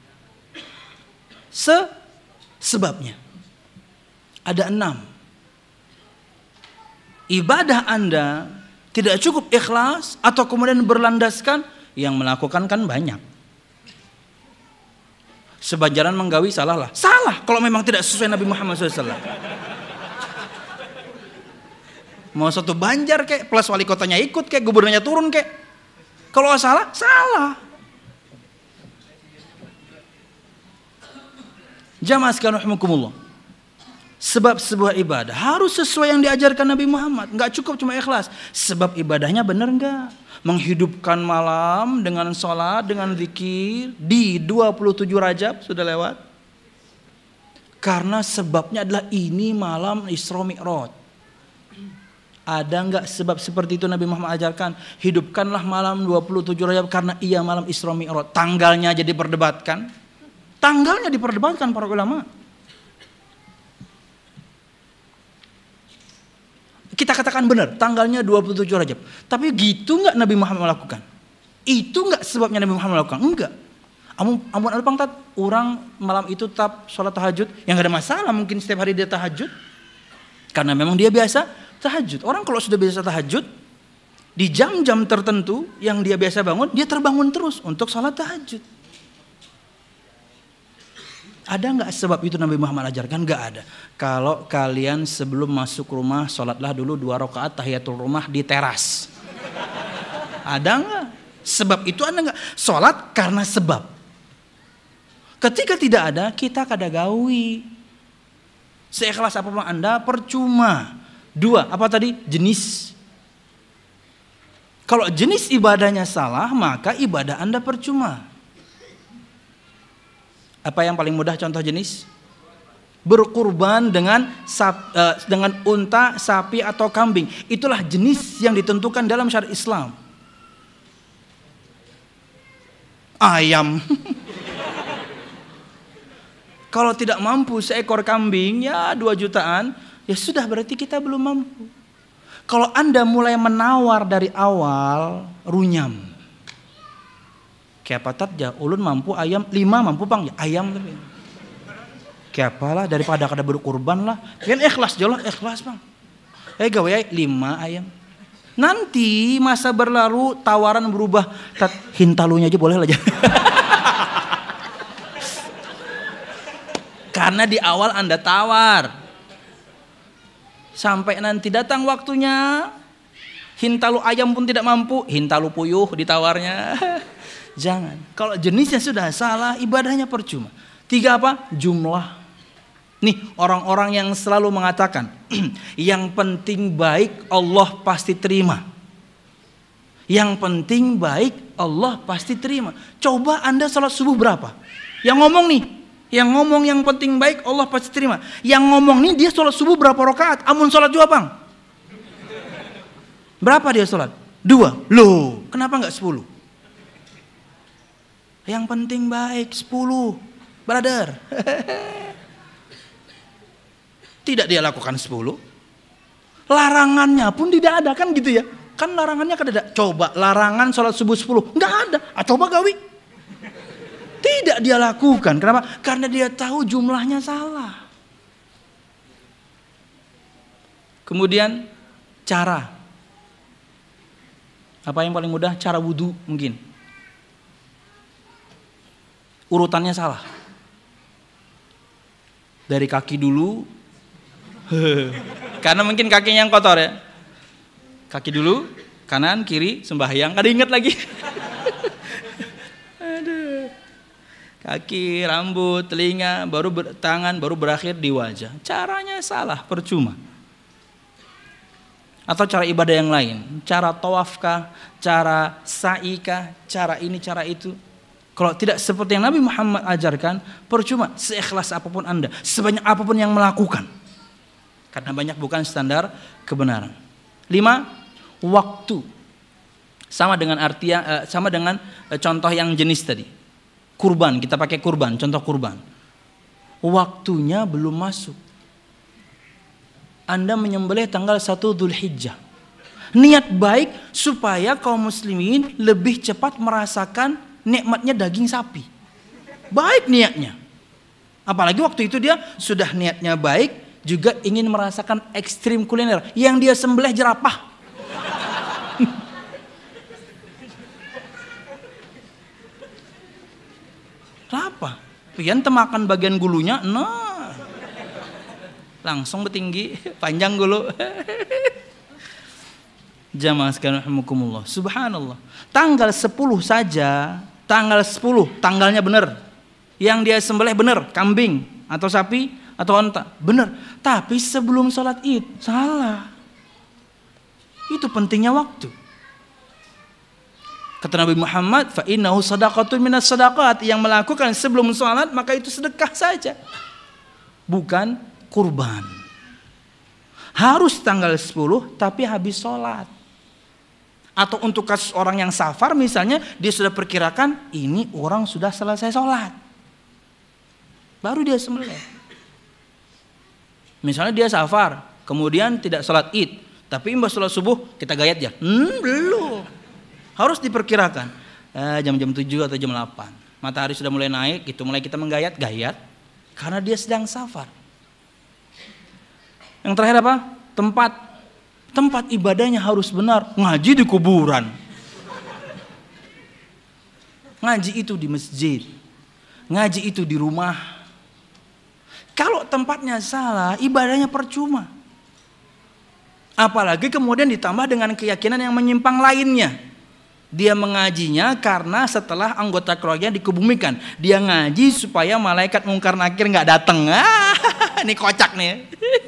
Speaker 1: Se sebabnya ada enam. Ibadah Anda tidak cukup ikhlas atau kemudian berlandaskan, yang melakukan kan banyak. Sebanjaran menggawi salah lah. Salah kalau memang tidak sesuai Nabi Muhammad shallallahu alaihi wasallam. Mau satu Banjar kek, plus wali kotanya ikut kek, gubernurnya turun kek. Kalau salah, salah. Jamaah sekalian rahimakumullah. Sebab sebuah ibadah harus sesuai yang diajarkan Nabi Muhammad. Enggak cukup cuma ikhlas. Sebab ibadahnya benar enggak? Menghidupkan malam dengan sholat, dengan zikir di dua puluh tujuh Rajab sudah lewat. Karena sebabnya adalah ini malam Isra Mi'raj. Ada enggak sebab seperti itu Nabi Muhammad ajarkan? Hidupkanlah malam dua puluh tujuh Rajab karena ia malam Isra Mi'raj. Tanggalnya aja diperdebatkan. Tanggalnya diperdebatkan para ulama. Kita katakan benar, tanggalnya dua puluh tujuh Rajab. Tapi gitu enggak Nabi Muhammad melakukan? Itu enggak sebabnya Nabi Muhammad melakukan? Enggak. Amun amun alpang tat, orang malam itu tetap sholat tahajud, yang enggak ada masalah mungkin setiap hari dia tahajud. Karena memang dia biasa tahajud. Orang kalau sudah biasa tahajud, di jam-jam tertentu yang dia biasa bangun, dia terbangun terus untuk sholat tahajud. Ada nggak sebab itu Nabi Muhammad ajarkan? Nggak ada. Kalau kalian sebelum masuk rumah sholatlah dulu dua rakaat tahiyatul rumah di teras. Ada nggak? Sebab itu ada nggak? Sholat karena sebab. Ketika tidak ada, kita kada gawi. Seikhlas apapun Anda percuma. Dua, apa tadi? Jenis. Kalau jenis ibadahnya salah, maka ibadah Anda percuma. Apa yang paling mudah contoh jenis? Berkurban dengan sap, uh, dengan unta, sapi atau kambing. Itulah jenis yang ditentukan dalam syariat Islam. Ayam. Kalau tidak mampu seekor kambing ya dua jutaan, ya sudah berarti kita belum mampu. Kalau Anda mulai menawar dari awal, runyam. Kayak patat ya, ulun mampu ayam lima mampu bang ya ayam tapi. Kayak apalah daripada kada berkurban lah. Kan ikhlas jelas ikhlas bang. Eh gawe lima ayam. Nanti masa berlalu tawaran berubah. Tat hintalunya aja boleh aja. Karena di awal Anda tawar. Sampai nanti datang waktunya, hintalu ayam pun tidak mampu, hintalu puyuh ditawarnya. Jangan. Kalau jenisnya sudah salah, ibadahnya percuma. Tiga apa? Jumlah. Nih orang-orang yang selalu mengatakan yang penting baik Allah pasti terima. Yang penting baik Allah pasti terima. Coba Anda salat subuh berapa? Yang ngomong nih, yang ngomong yang penting baik Allah pasti terima. Yang ngomong nih dia salat subuh berapa rakaat? Amun salat juga bang. Berapa dia salat? Dua. Loh, kenapa nggak sepuluh? Yang penting baik sepuluh, brother. Tidak dia lakukan sepuluh. Larangannya pun tidak ada kan gitu ya. Kan larangannya kan ada. Coba larangan sholat subuh sepuluh. Nggak ada. Ah, coba gawi. Tidak dia lakukan. Kenapa? Karena dia tahu jumlahnya salah. Kemudian cara. Apa yang paling mudah? Cara wudhu mungkin. Urutannya salah. Dari kaki dulu. Karena mungkin kakinya yang kotor ya. Kaki dulu, kanan, kiri, sembahyang. Kada ingat lagi. Aduh. Kaki, rambut, telinga, baru ber, tangan, baru berakhir di wajah. Caranya salah, percuma. Atau cara ibadah yang lain. Cara tawafkah, cara sa'ikah, cara ini, cara itu. Kalau tidak seperti yang Nabi Muhammad ajarkan, percuma seikhlas apapun Anda, sebanyak apapun yang melakukan. Karena banyak bukan standar kebenaran. Lima, waktu. Sama dengan artinya, uh, sama dengan uh, contoh yang jenis tadi. Kurban, kita pakai kurban, contoh kurban. Waktunya belum masuk. Anda menyembelih tanggal satu Dzulhijjah. Niat baik supaya kaum muslimin lebih cepat merasakan nikmatnya daging sapi. Baik niatnya. Apalagi waktu itu dia sudah niatnya baik, juga ingin merasakan ekstrim kuliner. Yang dia sembelih jerapah. Apa? Pian temakan bagian gulunya, nah. Langsung bertinggi, panjang gulu. Jamaah sekalian rahimakumullah. Subhanallah. Tanggal sepuluh saja, tanggal sepuluh, tanggalnya benar. Yang dia sembelih benar, kambing atau sapi atau onta, benar. Tapi sebelum sholat Id, salah. Itu pentingnya waktu. Kata Nabi Muhammad, fa innahu shadaqatun minas shadaqat, yang melakukan sebelum sholat maka itu sedekah saja. Bukan kurban. Harus tanggal sepuluh tapi habis sholat. Atau untuk kasus orang yang safar misalnya, dia sudah perkirakan ini orang sudah selesai sholat, baru dia sembelih. Misalnya dia safar, kemudian tidak sholat Id, tapi imbas sholat subuh kita gayat ya. Hmm, belum. Harus diperkirakan eh, jam-jam tujuh atau jam delapan. Matahari sudah mulai naik, itu mulai kita menggayat, gayat. Karena dia sedang safar. Yang terakhir apa? Tempat. Tempat ibadahnya harus benar. Ngaji di kuburan. Ngaji itu di masjid. Ngaji itu di rumah. Kalau tempatnya salah, ibadahnya percuma. Apalagi kemudian ditambah dengan keyakinan yang menyimpang lainnya. Dia mengajinya karena setelah anggota keluarganya dikebumikan. Dia ngaji supaya malaikat mungkar nakir nggak datang. Ah, ini kocak nih.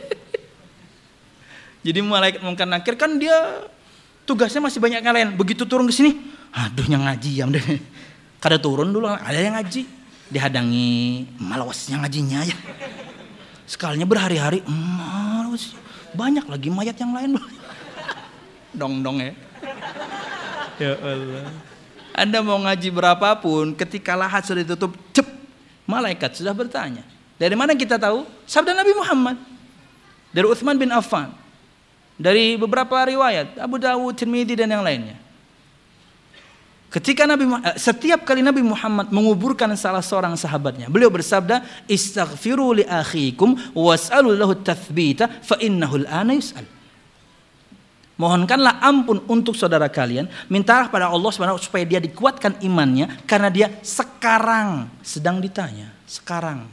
Speaker 1: Jadi malaikat mungkar nakir kan dia tugasnya masih banyak yang lain. Begitu turun ke sini, aduh yang ngaji ya deh. Kada turun dulu, ada yang ngaji. Dihadangi malawasnya ngajinya ya. Sekalinya berhari-hari, malas. Banyak lagi mayat yang lain. Dong-dong ya. Ya Allah. Anda mau ngaji berapapun, ketika lahat sudah ditutup, cep, malaikat sudah bertanya. Dari mana kita tahu? Sabda Nabi Muhammad. Dari Utsman bin Affan. Dari beberapa riwayat, Abu Dawud, Tirmidzi dan yang lainnya. Ketika Nabi setiap kali Nabi Muhammad menguburkan salah seorang sahabatnya, beliau bersabda, "Istaghfiru li akhikum was'alu lahu tathbita fa innahu al-ana yus'al." Mohonkanlah ampun untuk saudara kalian, mintalah pada Allah Subhanahu wa taala supaya dia dikuatkan imannya karena dia sekarang sedang ditanya, sekarang.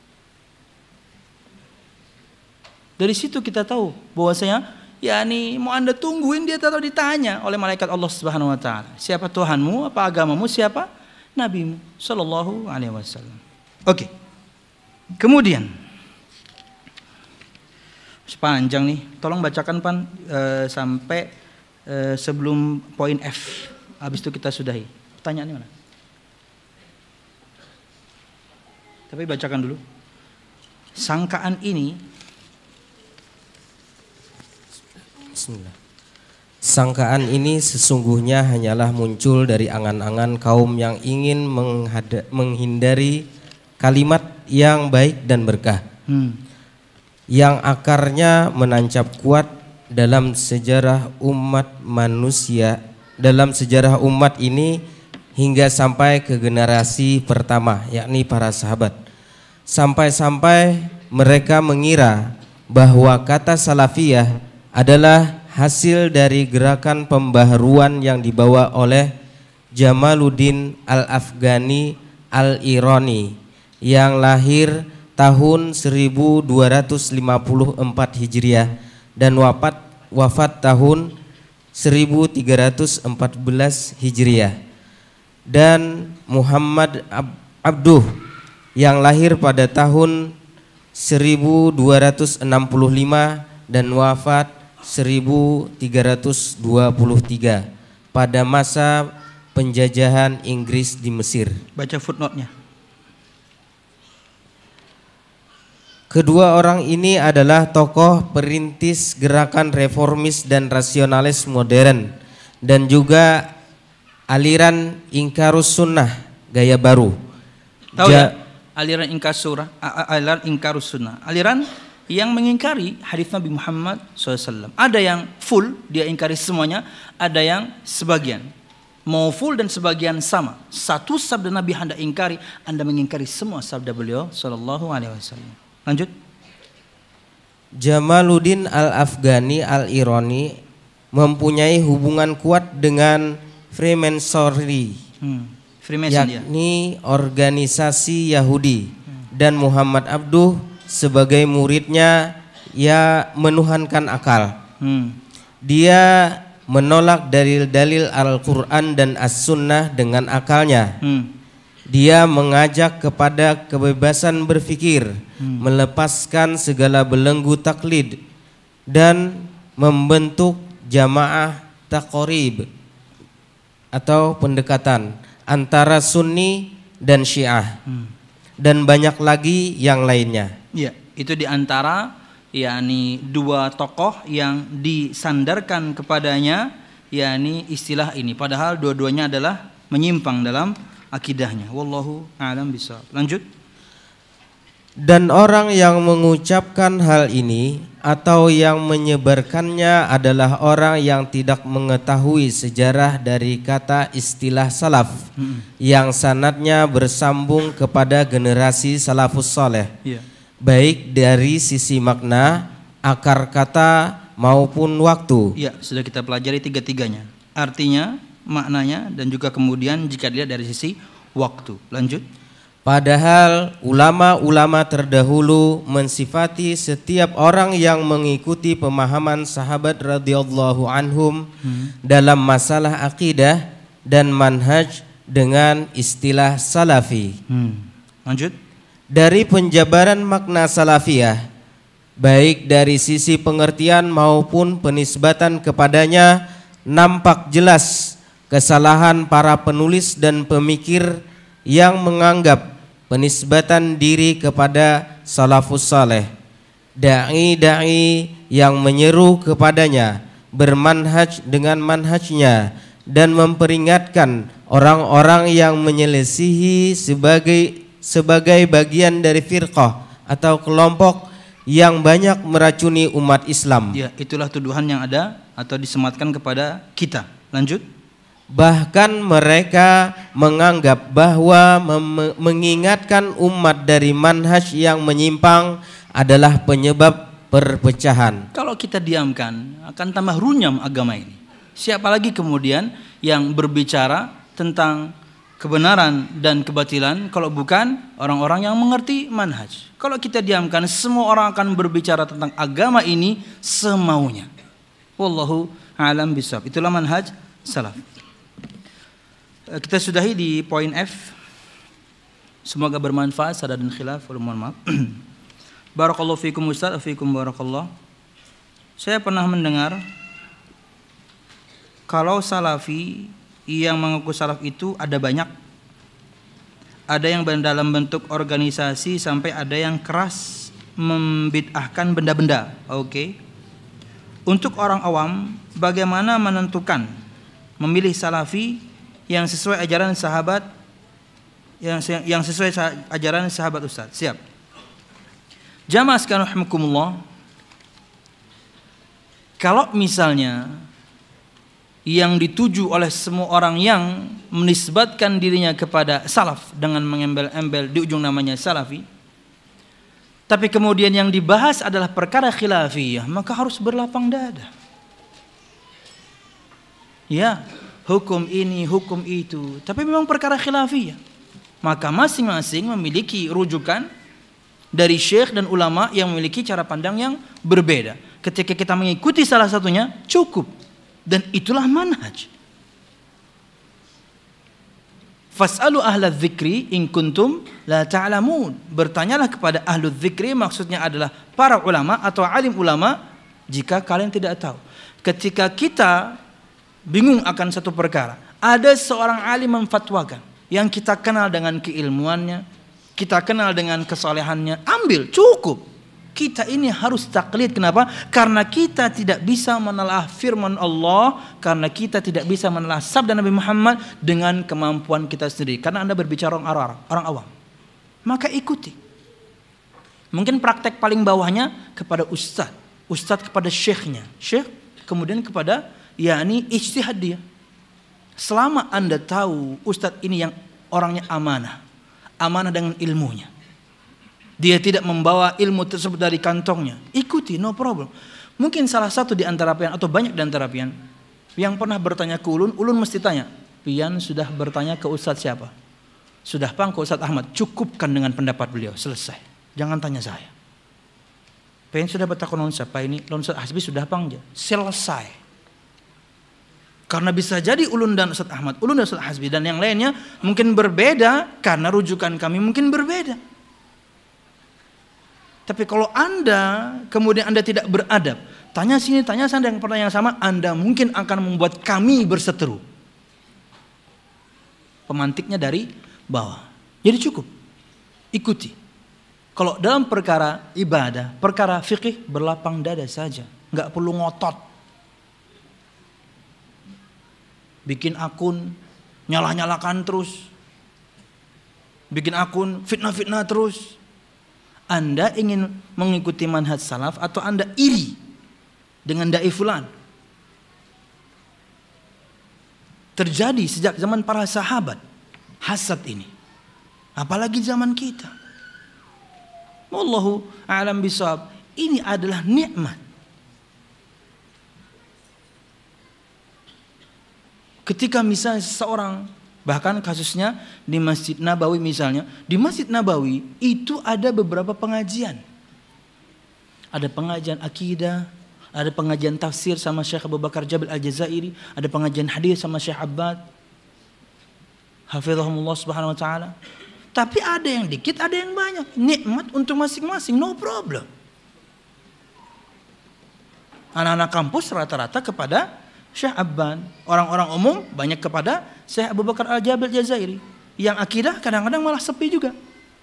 Speaker 1: Dari situ kita tahu bahwasanya yakni mau Anda tungguin dia tetap ditanya oleh malaikat Allah Subhanahu wa taala. Siapa Tuhanmu? Apa agamamu? Siapa nabimu? Sallallahu alaihi wasallam. Oke. Kemudian sepanjang nih, tolong bacakan Pan e, sampai e, sebelum poin F. Habis itu kita sudahi. Pertanyaannya mana? Tapi bacakan dulu. Sangkaan ini
Speaker 2: Bismillah. Sangkaan ini sesungguhnya hanyalah muncul dari angan-angan kaum yang ingin menghada, menghindari kalimat yang baik dan berkah, hmm. yang akarnya menancap kuat dalam sejarah umat manusia, dalam sejarah umat ini hingga sampai ke generasi pertama, yakni para sahabat. Sampai-sampai mereka mengira bahwa kata salafiyah adalah hasil dari gerakan pembaharuan yang dibawa oleh Jamaluddin Al-Afghani Al-Irani yang lahir tahun seribu dua ratus lima puluh empat Hijriah dan wafat wafat tahun seribu tiga ratus empat belas Hijriah, dan Muhammad Abduh yang lahir pada tahun seribu dua ratus enam puluh lima dan wafat seribu tiga ratus dua puluh tiga pada masa penjajahan Inggris di Mesir.
Speaker 1: Baca footnote-nya.
Speaker 2: Kedua orang ini adalah tokoh perintis gerakan reformis dan rasionalis modern dan juga aliran Inkarus Sunnah gaya baru.
Speaker 1: Tahu ja- ya? Aliran Inkarus Sunnah, aliran Inkarus Sunnah, aliran yang mengingkari hadis Nabi Muhammad shallallahu alaihi wasallam. Ada yang full, dia ingkari semuanya. Ada yang sebagian. Mau full dan sebagian sama. Satu sabda Nabi Anda ingkari, Anda mengingkari semua sabda beliau sallallahu alaihi wasallam. Lanjut.
Speaker 2: Jamaluddin Al-Afghani Al-Irani mempunyai hubungan kuat dengan Freemasonry, hmm. Freemason, yakni ya. organisasi Yahudi, hmm. dan Muhammad Abduh sebagai muridnya ya menuhankan akal. Hmm. Dia menolak dalil-dalil Al-Quran dan As-Sunnah dengan akalnya. Hmm. Dia mengajak kepada kebebasan berpikir, hmm. melepaskan segala belenggu taklid dan membentuk jamaah taqrib atau pendekatan antara Sunni dan Syiah, hmm. dan banyak lagi yang lainnya.
Speaker 1: Ya, itu diantara yakni dua tokoh yang disandarkan kepadanya yakni istilah ini. Padahal dua-duanya adalah menyimpang dalam akidahnya. Wallahu a'lam bishawab. Lanjut.
Speaker 2: Dan orang yang mengucapkan hal ini atau yang menyebarkannya adalah orang yang tidak mengetahui sejarah dari kata istilah salaf, hmm. yang sanadnya bersambung kepada generasi salafus saleh. Yeah. Baik dari sisi makna, akar kata maupun waktu.
Speaker 1: Ya, sudah kita pelajari tiga-tiganya. Artinya, maknanya, dan juga kemudian jika dilihat dari sisi waktu. Lanjut.
Speaker 2: Padahal ulama-ulama terdahulu mensifati setiap orang yang mengikuti pemahaman sahabat radhiyallahu anhum hmm. dalam masalah akidah dan manhaj dengan istilah salafi. Hmm.
Speaker 1: Lanjut.
Speaker 2: Dari penjabaran makna salafiyah, baik dari sisi pengertian maupun penisbatan kepadanya, nampak jelas kesalahan para penulis dan pemikir yang menganggap penisbatan diri kepada salafus saleh. Da'i-da'i yang menyeru kepadanya bermanhaj dengan manhajnya dan memperingatkan orang-orang yang menyelisihi sebagai sebagai bagian dari firqah atau kelompok yang banyak meracuni umat Islam.
Speaker 1: Ya, itulah tuduhan yang ada atau disematkan kepada kita. Lanjut.
Speaker 2: Bahkan mereka menganggap bahwa mem- mengingatkan umat dari manhaj yang menyimpang adalah penyebab perpecahan.
Speaker 1: Kalau kita diamkan, akan tambah runyam agama ini. Siapa lagi kemudian yang berbicara tentang kebenaran dan kebatilan kalau bukan orang-orang yang mengerti manhaj. Kalau kita diamkan, semua orang akan berbicara tentang agama ini semaunya. Wallahu a'lam bishawab. Itulah manhaj salaf. Kita sudahi di poin F. Semoga bermanfaat, sadar dan khilaf. Mohon maaf. Barakallahu fiikum Ustaz, fiikum barakallah. Saya pernah mendengar kalau salafi yang mengaku salaf itu ada banyak. Ada yang dalam bentuk organisasi sampai ada yang keras membid'ahkan benda-benda. Oke. Okay. Untuk orang awam, bagaimana menentukan memilih salafi yang sesuai ajaran sahabat, yang yang sesuai ajaran sahabat Ustaz? Siap. Jamaah sekalian rahimakumullah. Kalau misalnya yang dituju oleh semua orang yang menisbatkan dirinya kepada salaf dengan mengembel-embel di ujung namanya salafi, tapi kemudian yang dibahas adalah perkara khilafiyah, maka harus berlapang dada. Ya, hukum ini, hukum itu, tapi memang perkara khilafiyah. Maka masing-masing memiliki rujukan dari syekh dan ulama yang memiliki cara pandang yang berbeda. Ketika kita mengikuti salah satunya, cukup. Dan itulah manhaj. Fas'alu ahla dzikri in kuntum la ta'lamun. Bertanyalah kepada ahlu dzikri, maksudnya adalah para ulama atau alim ulama jika kalian tidak tahu. Ketika kita bingung akan satu perkara, ada seorang alim memfatwakan yang kita kenal dengan keilmuannya, kita kenal dengan kesolehannya, ambil, cukup. Kita ini harus taklid. Kenapa? Karena kita tidak bisa menelaah firman Allah, karena kita tidak bisa menelaah sabda Nabi Muhammad dengan kemampuan kita sendiri. Karena Anda berbicara orang orang, orang awam. Maka ikuti. Mungkin praktek paling bawahnya kepada ustadz, ustadz kepada syekhnya, syekh kemudian kepada yakni ijtihad dia. Selama Anda tahu ustadz ini yang orangnya amanah, amanah dengan ilmunya, dia tidak membawa ilmu tersebut dari kantongnya, ikuti, no problem. Mungkin salah satu di antara pian atau banyak di antara pian yang pernah bertanya ke ulun, ulun mesti tanya, pian sudah bertanya ke ustadz siapa? Sudah pang ke Ustadz Ahmad, cukupkan dengan pendapat beliau, selesai. Jangan tanya saya. Pian sudah bertakon non siapa ini, non Ustadz Hasbi sudah pang aja, selesai. Karena bisa jadi ulun dan Ustadz Ahmad, ulun dan Ustadz Hasbi dan yang lainnya mungkin berbeda karena rujukan kami mungkin berbeda. Tapi kalau Anda kemudian Anda tidak beradab, tanya sini, tanya sana dengan pertanyaan yang sama, Anda mungkin akan membuat kami berseteru. Pemantiknya dari bawah. Jadi cukup, ikuti. Kalau dalam perkara ibadah, perkara fikih, berlapang dada saja, nggak perlu ngotot. Bikin akun, nyalah-nyalakan terus, bikin akun, fitnah-fitnah terus. Anda ingin mengikuti manhaj salaf atau Anda iri dengan dai fulan? Terjadi sejak zaman para sahabat hasad ini, apalagi zaman kita. Wallahu a'lam bishawab. Ini adalah nikmat. Ketika misalnya seseorang, bahkan kasusnya di Masjid Nabawi misalnya, di Masjid Nabawi itu ada beberapa pengajian. Ada pengajian akidah, ada pengajian tafsir sama Syekh Abu Bakar Jabil Al-Jazairi, ada pengajian hadis sama Syekh Abbad hafizahumullah subhanahu wa ta'ala. Tapi ada yang dikit, ada yang banyak. Nikmat untuk masing-masing, no problem. Anak-anak kampus rata-rata kepada Syekh Abban, orang-orang umum banyak kepada Syekh Abu Bakar Al-Jabil Jazairi. Yang akidah kadang-kadang malah sepi juga.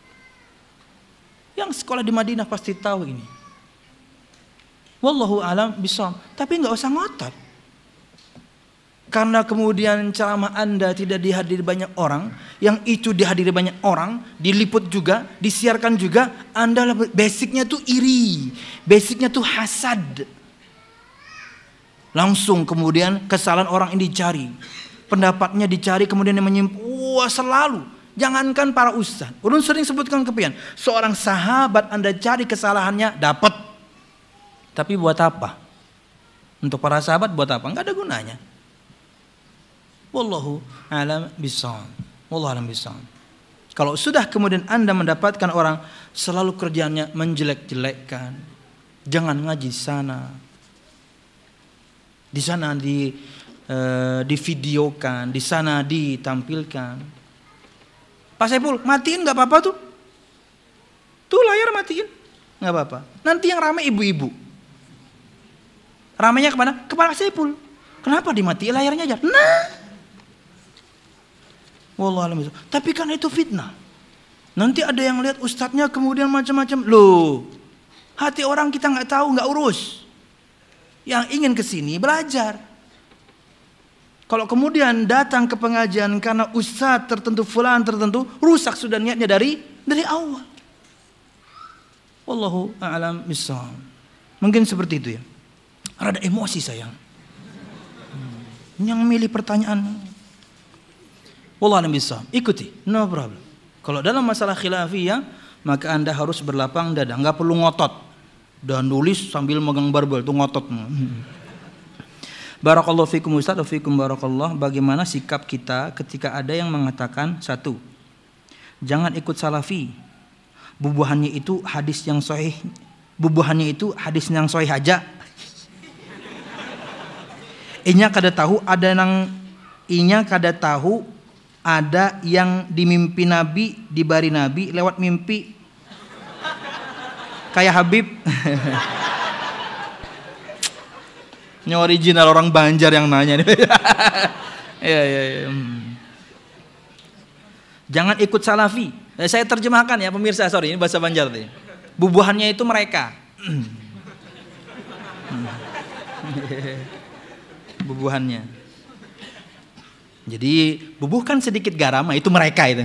Speaker 1: Yang sekolah di Madinah pasti tahu ini. Wallahu a'lam bishawab. Tapi nggak usah ngotot. Karena kemudian ceramah Anda tidak dihadiri banyak orang, yang itu dihadiri banyak orang, diliput juga, disiarkan juga, Anda basicnya tuh iri, basicnya tuh hasad. Langsung kemudian kesalahan orang ini dicari, pendapatnya dicari, kemudian yang menyimpul, wah selalu. Jangankan para ustaz, ulun sering sebutkan kepian, seorang sahabat Anda cari kesalahannya dapat, tapi buat apa? Untuk para sahabat buat apa? Enggak ada gunanya. Wallahu a'lam bishawab. Wallahu a'lam bishawab. Kalau sudah kemudian Anda mendapatkan orang selalu kerjanya menjelek-jelekkan, jangan ngaji sana. Di sana di uh, divideokan, di sana ditampilkan. Pak Saiful, matiin nggak apa-apa tuh. Tuh layar matiin, nggak apa-apa. Nanti yang rame ibu-ibu. Ramenya kemana? Ke Pak Saiful. Kenapa dimatiin layarnya aja? Nah, wallahualam. Tapi kan itu fitnah. Nanti ada yang lihat ustadznya kemudian macam-macam. Loh, hati orang kita nggak tahu, nggak urus. Yang ingin kesini belajar. Kalau kemudian datang ke pengajian karena ustadz tertentu, fulan tertentu, rusak sudah niatnya dari dari awal. Wallahu a'lam bishawab. Mungkin seperti itu ya. Rada emosi sayang. Hmm. Yang milih pertanyaan. Wallahu a'lam bishawab. Ikuti, no problem. Kalau dalam masalah khilafiyah, maka Anda harus berlapang dada, nggak perlu ngotot. Dan nulis sambil megang barbel itu ngotot. Hmm. Barakallahu fikum Ustaz wa fikum barakallah. Bagaimana sikap kita ketika ada yang mengatakan satu, jangan ikut salafi, bubuhannya itu hadis yang sahih, bubuhannya itu hadis yang sahih aja. Inya kada tahu ada nang inya kada tahu ada yang dimimpi Nabi, dibari Nabi lewat mimpi. Kayak Habib. Ini original orang Banjar yang nanya nih. Ya, ya, ya. Jangan ikut salafi. Eh, saya terjemahkan ya pemirsa, sorry ini bahasa Banjar tadi. Bubuhannya itu mereka. Bubuhannya. Jadi bubuhkan sedikit garam, itu mereka itu.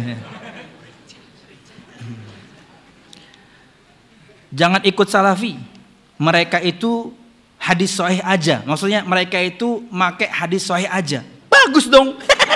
Speaker 1: Jangan ikut salafi. Mereka itu hadis sahih aja. Maksudnya mereka itu make hadis sahih aja. Bagus dong.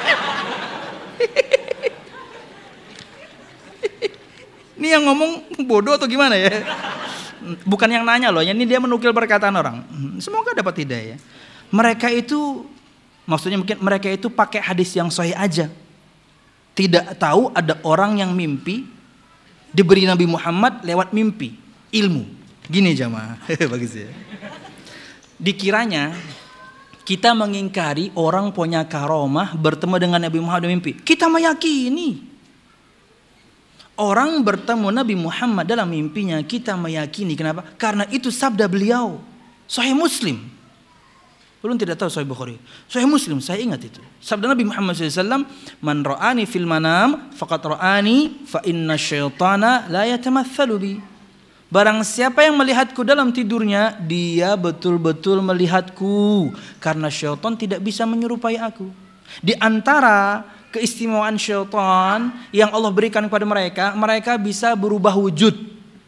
Speaker 1: Ini yang ngomong bodoh atau gimana ya? Bukan yang nanya loh. Ini dia menukil perkataan orang. Semoga dapat hidayah. Mereka itu, maksudnya mungkin mereka itu pakai hadis yang sahih aja. Tidak tahu ada orang yang mimpi diberi Nabi Muhammad lewat mimpi ilmu. Gini jamaah. Bagus ya. Dikiranya kita mengingkari orang punya karomah bertemu dengan Nabi Muhammad dalam mimpi. Kita meyakini orang bertemu Nabi Muhammad dalam mimpinya, kita meyakini. Kenapa? Karena itu sabda beliau. Sahih Muslim. Belum tidak tahu Sahih Bukhari. Sahih Muslim, saya ingat itu. Sabda Nabi Muhammad shallallahu alaihi wasallam, "Man ra'ani fil manam, faqad ra'ani, fa inna syaitana la yatamatsalu bi." Barang siapa yang melihatku dalam tidurnya, dia betul-betul melihatku. Karena syaitan tidak bisa menyerupai aku. Di antara keistimewaan syaitan yang Allah berikan kepada mereka, mereka bisa berubah wujud.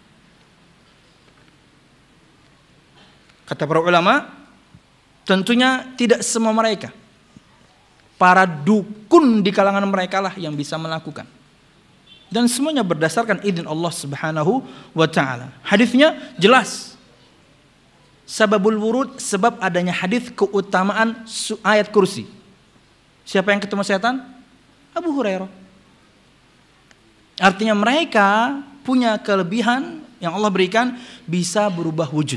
Speaker 1: Kata para ulama, tentunya tidak semua mereka. Para dukun di kalangan mereka lah yang bisa melakukan. Dan semuanya berdasarkan izin Allah Subhanahu wa taala. Hadisnya jelas. Sababul wurud, sebab adanya hadis keutamaan ayat kursi. Siapa yang ketemu setan? Abu Hurairah. Artinya mereka punya kelebihan yang Allah berikan, bisa berubah wujud.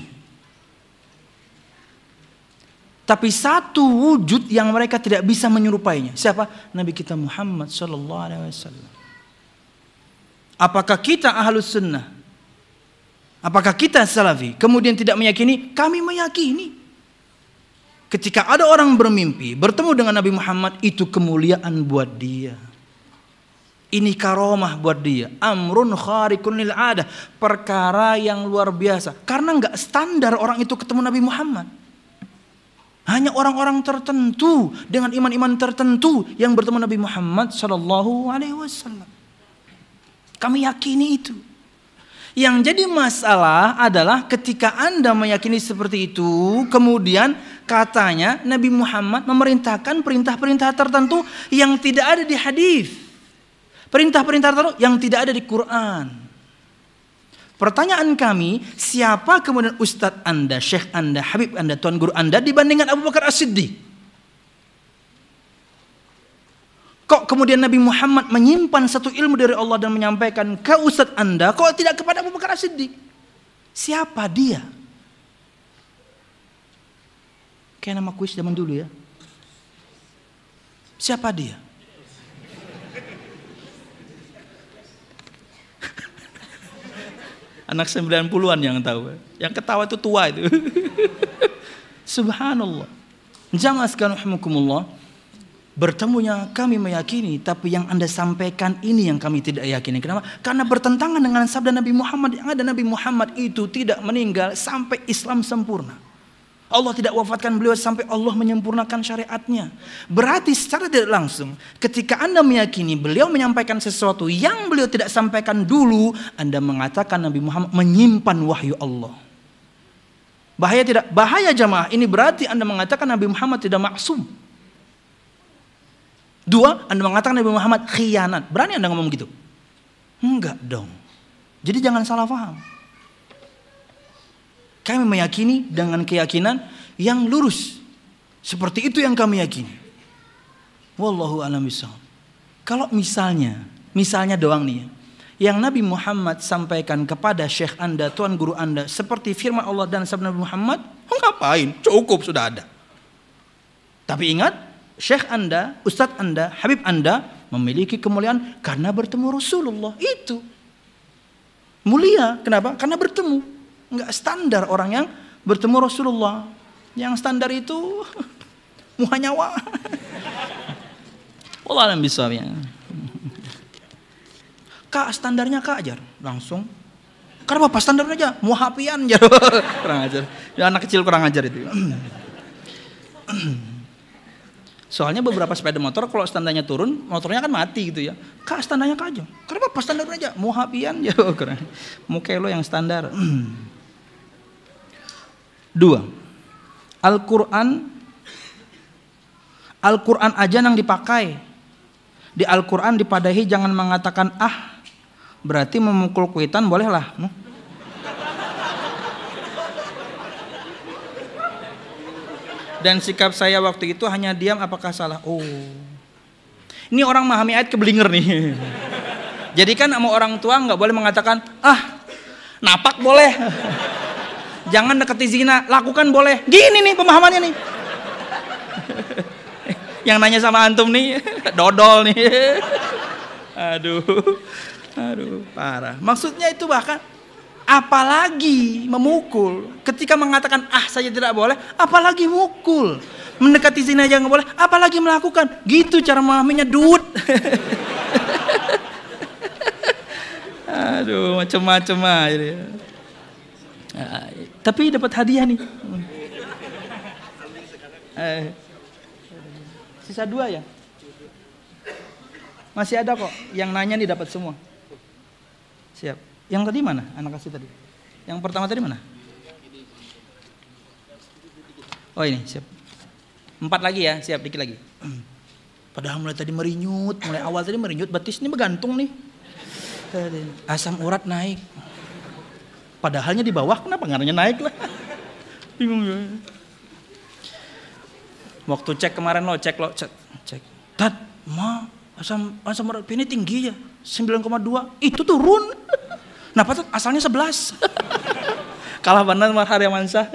Speaker 1: Tapi satu wujud yang mereka tidak bisa menyerupainya. Siapa? Nabi kita Muhammad sallallahu alaihi wasallam. Apakah kita ahlus sunnah? Apakah kita salafi? Kemudian tidak meyakini? Kami meyakini. Ketika ada orang bermimpi bertemu dengan Nabi Muhammad, itu kemuliaan buat dia. Ini karomah buat dia. Amrun khariqun lil adah, perkara yang luar biasa. Karena enggak standar orang itu ketemu Nabi Muhammad. Hanya orang-orang tertentu dengan iman-iman tertentu yang bertemu Nabi Muhammad sallallahu alaihi wasallam. Kami yakini itu. Yang jadi masalah adalah ketika Anda meyakini seperti itu, kemudian katanya Nabi Muhammad memerintahkan perintah-perintah tertentu yang tidak ada di hadis. Perintah-perintah tertentu yang tidak ada di Quran. Pertanyaan kami, siapa kemudian Ustadz Anda, Syekh Anda, Habib Anda, Tuan Guru Anda dibandingkan Abu Bakar As-Siddiq? Kok kemudian Nabi Muhammad menyimpan satu ilmu dari Allah dan menyampaikan ke Ustadz Anda, kok tidak kepada Abu Bakar As-Siddiq? Siapa dia? Kayak nama kuis zaman dulu ya. Siapa dia? Anak sembilan puluhan yang tahu. Yang ketawa itu tua itu. Subhanallah. Jamaah sekalian rahimakumullah, bertemunya kami meyakini, tapi yang Anda sampaikan ini yang kami tidak yakini. Kenapa? Karena bertentangan dengan sabda Nabi Muhammad yang ada. Nabi Muhammad itu tidak meninggal sampai Islam sempurna. Allah tidak wafatkan beliau sampai Allah menyempurnakan syariatnya. Berarti secara tidak langsung, ketika Anda meyakini beliau menyampaikan sesuatu yang beliau tidak sampaikan dulu, Anda mengatakan Nabi Muhammad menyimpan wahyu Allah. Bahaya tidak? Bahaya jamaah. Ini berarti Anda mengatakan Nabi Muhammad tidak maksum. Dua, Anda mengatakan Nabi Muhammad khianat. Berani Anda ngomong gitu? Enggak dong. Jadi jangan salah paham. Kami meyakini dengan keyakinan yang lurus. Seperti itu yang kami yakini. Wallahu a'lam bishawab. Kalau misalnya, misalnya doang nih, yang Nabi Muhammad sampaikan kepada syekh Anda, tuan guru Anda, seperti firman Allah dan sabda Nabi Muhammad, oh, ngapain? Cukup sudah ada. Tapi ingat, syekh Anda, ustadz Anda, habib Anda memiliki kemuliaan karena bertemu Rasulullah. Itu mulia. Kenapa? Karena bertemu. Enggak standar orang yang bertemu Rasulullah. Yang standar itu muha nyawa. Wallah alam bisawab. Kak, standarnya Kak ajar langsung. Karena bapak standarnya aja muhapian aja. Kurang ajar. Ya, anak kecil kurang ajar itu. Soalnya beberapa sepeda motor kalau standarnya turun, motornya kan mati gitu ya. Kak, standarnya Kak aja. Karena bapak standarnya aja muhapian aja. Kurang. Muka lo yang standar. Dua, Al-Quran Al-Quran aja yang dipakai. Di Al-Quran dipadahi jangan mengatakan ah, berarti memukul kuitan bolehlah. Dan sikap saya waktu itu hanya diam, apakah salah? Oh, ini orang memahami ayat kebelinger nih. Jadi kan sama orang tua nggak boleh mengatakan ah, napak boleh. Jangan deketi zina, lakukan boleh. Gini nih pemahamannya nih. Yang nanya sama antum nih, dodol nih. Aduh, aduh, parah. Maksudnya itu bahkan, apalagi memukul. Ketika mengatakan ah saja tidak boleh, apalagi mukul. Mendekati zina aja nggak boleh, apalagi melakukan. Gitu cara memahaminya, dude. Aduh, macam-macam aja. Nah, tapi dapat hadiah nih. Eh, sisa dua ya? Masih ada kok. Yang nanya nih dapat semua. Siap. Yang tadi mana? Anak kasih tadi. Yang pertama tadi mana? Oh ini siap. Empat lagi ya. Siap, dikit lagi. Padahal mulai tadi merinyut, mulai awal tadi merinyut, betis ini bergantung nih. Asam urat naik. Padahalnya di bawah, kenapa ngaruhnya naik lah? Bingung ya. Waktu cek kemarin lo, cek lo, cek, cek. Tat, ma, asam asam urat ini tinggi ya, sembilan koma dua. Itu turun. Kenapa tuh? Asalnya sebelas. Kalah benar sama Haryamansyah.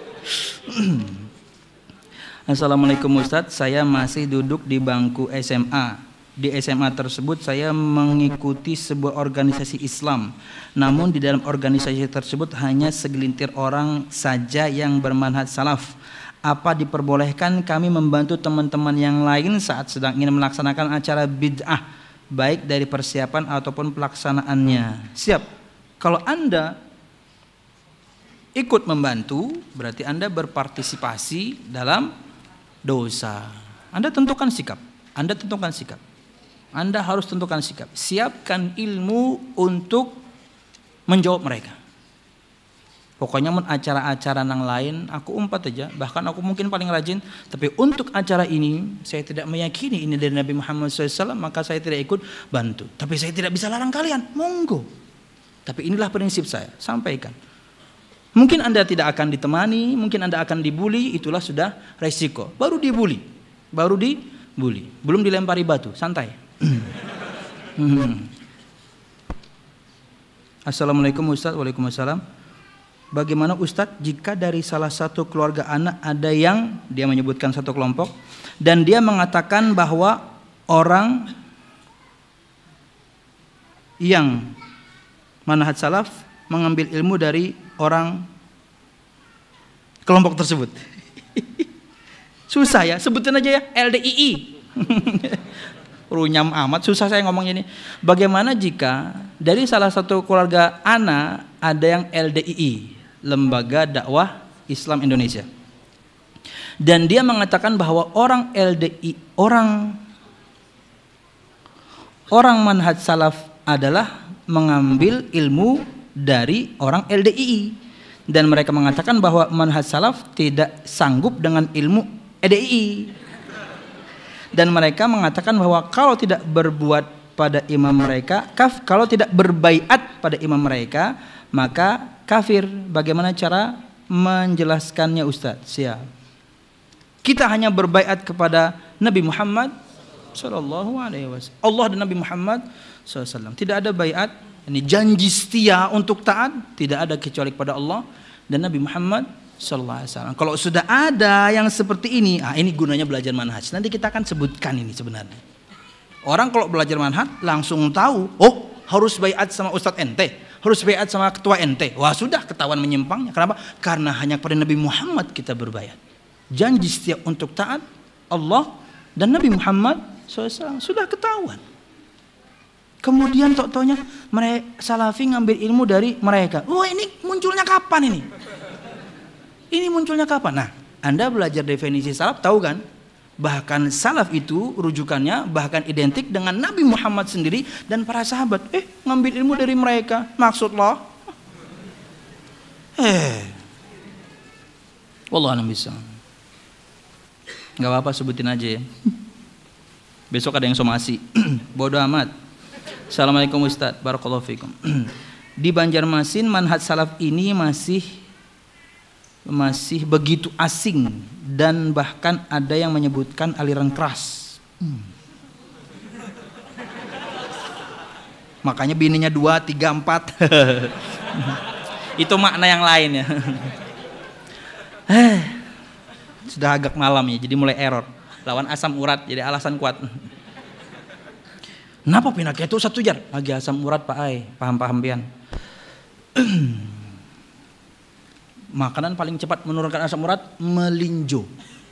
Speaker 1: Assalamualaikum Ustadz, saya masih duduk di bangku S M A. Di S M A tersebut saya mengikuti sebuah organisasi Islam. Namun di dalam organisasi tersebut hanya segelintir orang saja yang bermanhaj salaf. Apa diperbolehkan kami membantu teman-teman yang lain saat sedang ingin melaksanakan acara bid'ah, baik dari persiapan ataupun pelaksanaannya? Siap. Kalau Anda ikut membantu, berarti Anda berpartisipasi dalam dosa. Anda tentukan sikap. Anda tentukan sikap. Anda harus tentukan sikap. Siapkan ilmu untuk menjawab mereka. Pokoknya mun acara-acara yang lain aku umpat aja. Bahkan aku mungkin paling rajin. Tapi untuk acara ini saya tidak meyakini ini dari Nabi Muhammad shallallahu alaihi wasallam. Maka saya tidak ikut bantu. Tapi saya tidak bisa larang kalian. Monggo. Tapi inilah prinsip saya. Sampaikan. Mungkin Anda tidak akan ditemani. Mungkin Anda akan dibully. Itulah sudah resiko. Baru dibully. Baru dibully. Belum dilempari batu. Santai. Hmm. Assalamualaikum Ustadz. Waalaikumsalam. Bagaimana Ustadz jika dari salah satu keluarga anak ada yang dia menyebutkan satu kelompok dan dia mengatakan bahwa orang yang manhaj salaf mengambil ilmu dari orang kelompok tersebut. Susah ya, sebutin aja ya L D I I. Runyam amat, susah saya ngomongnya ini. Bagaimana jika dari salah satu keluarga ana ada yang L D I I, Lembaga Dakwah Islam Indonesia. Dan dia mengatakan bahwa orang L D I, orang orang manhaj salaf adalah mengambil ilmu dari orang L D I I. Dan mereka mengatakan bahwa manhaj salaf tidak sanggup dengan ilmu L D I I. Dan mereka mengatakan bahwa kalau tidak berbuat pada imam mereka, kaf, kalau tidak berbaiat pada imam mereka, maka kafir. Bagaimana cara menjelaskannya Ustaz? Siap. Kita hanya berbaiat kepada Nabi Muhammad Sallallahu Alaihi Wasallam. Allah dan Nabi Muhammad Sallallahu Alaihi Wasallam. Tidak ada baiat, ini janji setia untuk taat, tidak ada kecuali kepada Allah dan Nabi Muhammad Sallallahu Alaihi Wasallam. Kalau sudah ada yang seperti ini, ah ini gunanya belajar manhaj. Nanti kita akan sebutkan ini sebenarnya. Orang kalau belajar manhaj langsung tahu, oh harus baiat sama Ustadz ente, harus baiat sama ketua ente. Wah sudah ketahuan menyimpangnya. Kenapa? Karena hanya kepada Nabi Muhammad kita berbaiat. Janji setia untuk taat Allah dan Nabi Muhammad shallallahu alaihi wasallam sudah ketahuan. Kemudian tok-toknya mereka salafi ngambil ilmu dari mereka. Wah ini munculnya kapan ini? Ini munculnya kapan? Nah, Anda belajar definisi salaf tahu kan? Bahkan salaf itu rujukannya bahkan identik dengan Nabi Muhammad sendiri dan para sahabat. Eh, ngambil ilmu dari mereka. Maksudlah? Eh. Wallahu a'lam bishawab. Enggak apa-apa sebutin aja ya. Besok ada yang somasi. Bodoh amat. Assalamualaikum Ustaz. Barakallahu fikum. Di Banjarmasin manhaj salaf ini masih masih begitu asing dan bahkan ada yang menyebutkan aliran keras. Hmm. Makanya bininya dua, tiga, empat. Itu makna yang lain ya. Sudah agak malam ya, jadi mulai error. Lawan asam urat, jadi alasan kuat. Kenapa pindah itu satu jar? Lagi asam urat Pak Ai, paham-paham pian. Makanan paling cepat menurunkan asam urat melinjo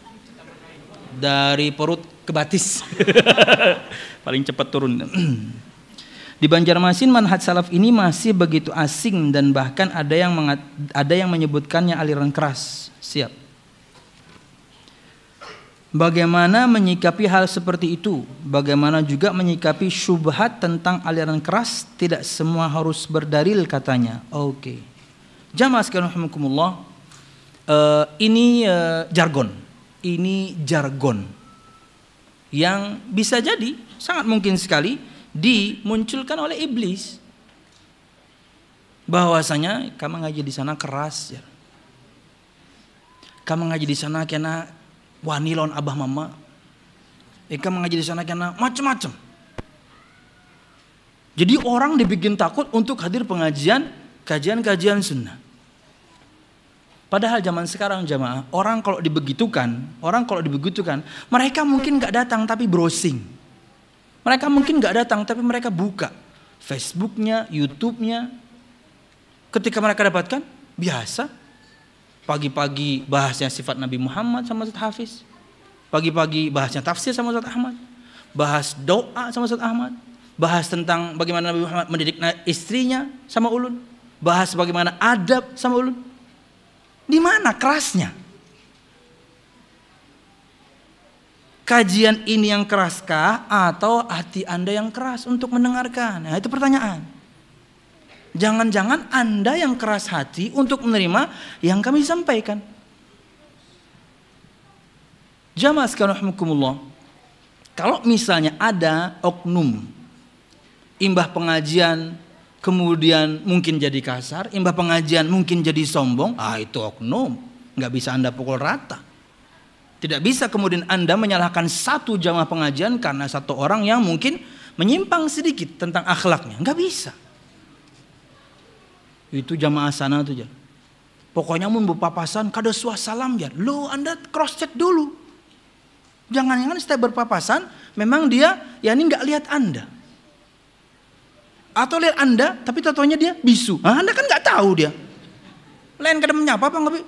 Speaker 1: dari perut ke batis. Paling cepat turun. Di Banjarmasin manhaj salaf ini masih begitu asing dan bahkan ada yang mengat, ada yang menyebutkannya aliran keras. Siap. Bagaimana menyikapi hal seperti itu? Bagaimana juga menyikapi syubhat tentang aliran keras? Tidak semua harus berdalil katanya. Oke. Okay. Jamaah sekalian rahimakumullah, uh, ini uh, jargon, ini jargon yang bisa jadi sangat mungkin sekali dimunculkan oleh iblis. Bahwasanya kamu ngaji di sana keras ya, kamu ngaji di sana kena wani lawan abah mama, eh, kamu ngaji di sana kena macam-macam. Jadi orang dibikin takut untuk hadir pengajian, kajian-kajian sunnah. Padahal zaman sekarang jamaah, orang kalau dibegitukan, orang kalau dibegitukan, mereka mungkin nggak datang tapi browsing. Mereka mungkin nggak datang tapi mereka buka Facebooknya, YouTube-nya. Ketika mereka dapatkan, biasa. Pagi-pagi bahasnya sifat Nabi Muhammad sama Ustaz Hafiz. Pagi-pagi bahasnya tafsir sama Ustaz Ahmad. Bahas doa sama Ustaz Ahmad. Bahas tentang bagaimana Nabi Muhammad mendidik istrinya sama ulun. Bahas bagaimana adab sama ulun. Di mana kerasnya? Kajian ini yang keraskah atau hati Anda yang keras untuk mendengarkan? Nah, itu pertanyaan. Jangan-jangan Anda yang keras hati untuk menerima yang kami sampaikan. Jamaah sekalian rahimakumullah. Kalau misalnya ada oknum imbah pengajian kemudian mungkin jadi kasar, imbah pengajian mungkin jadi sombong, ah itu oknum, nggak bisa Anda pukul rata. Tidak bisa kemudian Anda menyalahkan satu jamaah pengajian karena satu orang yang mungkin menyimpang sedikit tentang akhlaknya, nggak bisa. Itu jamaah sana tuh ya. Pokoknya mun berpapasan kada suasalam ya, lo Anda cross check dulu. Jangan-jangan setiap berpapasan memang dia ya ini nggak lihat Anda. Atau lihat Anda, tapi tatonya dia bisu. Nah, Anda kan nggak tahu dia. Lain kadang menyapa apa nggak?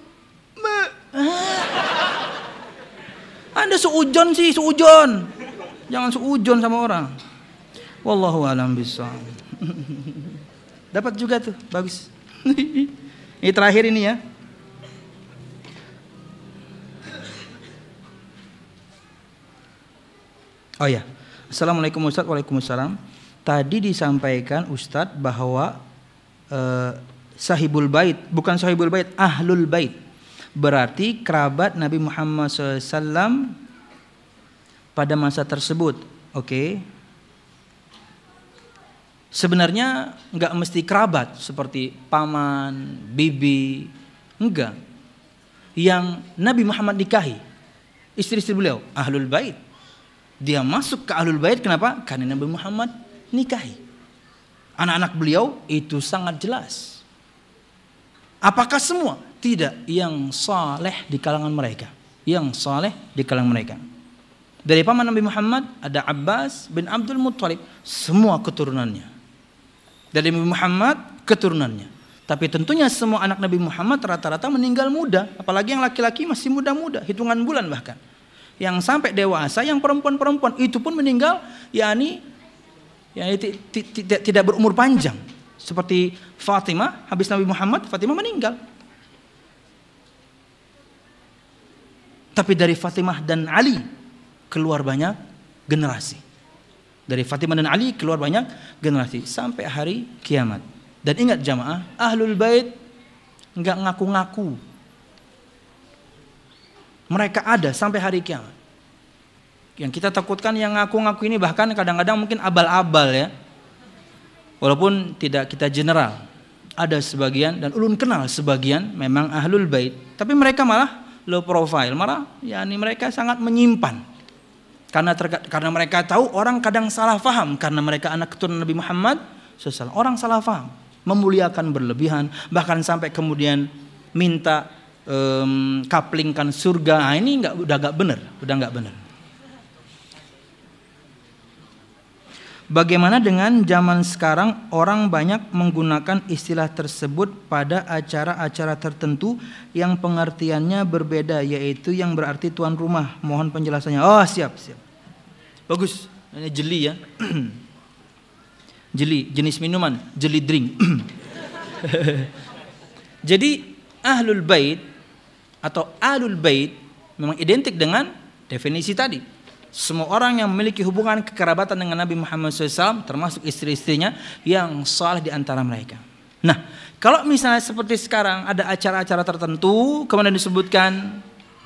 Speaker 1: Anda seujon sih, seujon. Jangan seujon sama orang. Wallahu a'lam bishawab. Dapat juga tuh, bagus. Ini terakhir ini ya. Oh ya. Assalamualaikum Ustaz. Waalaikumsalam. Tadi disampaikan Ustadz bahwa eh, sahibul bait, bukan sahibul bait, ahlul bait. Berarti kerabat Nabi Muhammad shallallahu alaihi wasallam pada masa tersebut. Oke. Okay. Sebenarnya nggak mesti kerabat seperti paman, bibi, enggak. Yang Nabi Muhammad nikahi, istri-istri beliau, ahlul bait. Dia masuk ke ahlul bait, kenapa? Karena Nabi Muhammad nikahi. Anak-anak beliau itu sangat jelas. Apakah semua? Tidak. Yang saleh di kalangan mereka. Yang saleh di kalangan mereka. Dari paman Nabi Muhammad ada Abbas bin Abdul Muttalib, semua keturunannya. Dari Nabi Muhammad keturunannya. Tapi tentunya semua anak Nabi Muhammad rata-rata meninggal muda, apalagi yang laki-laki masih muda-muda, hitungan bulan bahkan. Yang sampai dewasa, yang perempuan-perempuan itu pun meninggal, yakni yang tidak tidak berumur panjang, seperti Fatimah, habis Nabi Muhammad Fatimah meninggal. Tapi dari Fatimah dan Ali keluar banyak generasi. Dari Fatimah dan Ali keluar banyak generasi sampai hari kiamat. Dan ingat jamaah, ahlul bait enggak ngaku-ngaku. Mereka ada sampai hari kiamat. Yang kita takutkan yang ngaku-ngaku ini bahkan kadang-kadang mungkin abal-abal ya. Walaupun tidak kita general. Ada sebagian dan ulun kenal sebagian memang ahlul bait. Tapi mereka malah low profile. Malah yakni mereka sangat menyimpan. Karena terga, karena mereka tahu orang kadang salah faham. Karena mereka anak keturunan Nabi Muhammad shallallahu alaihi wasallam. Orang salah faham. Memuliakan berlebihan. Bahkan sampai kemudian minta um, kaplingkan surga. Nah, ini enggak, udah gak benar. Udah gak benar. Bagaimana dengan zaman sekarang orang banyak menggunakan istilah tersebut pada acara-acara tertentu yang pengertiannya berbeda, yaitu yang berarti tuan rumah. Mohon penjelasannya. Oh siap siap. Bagus. Ini jeli ya. Jeli, jenis minuman, jeli drink. Jadi ahlul bait atau alul bait memang identik dengan definisi tadi. Semua orang yang memiliki hubungan kekerabatan dengan Nabi Muhammad shallallahu alaihi wasallam, termasuk istri-istrinya yang saleh di antara mereka. Nah, kalau misalnya seperti sekarang ada acara-acara tertentu, kemudian disebutkan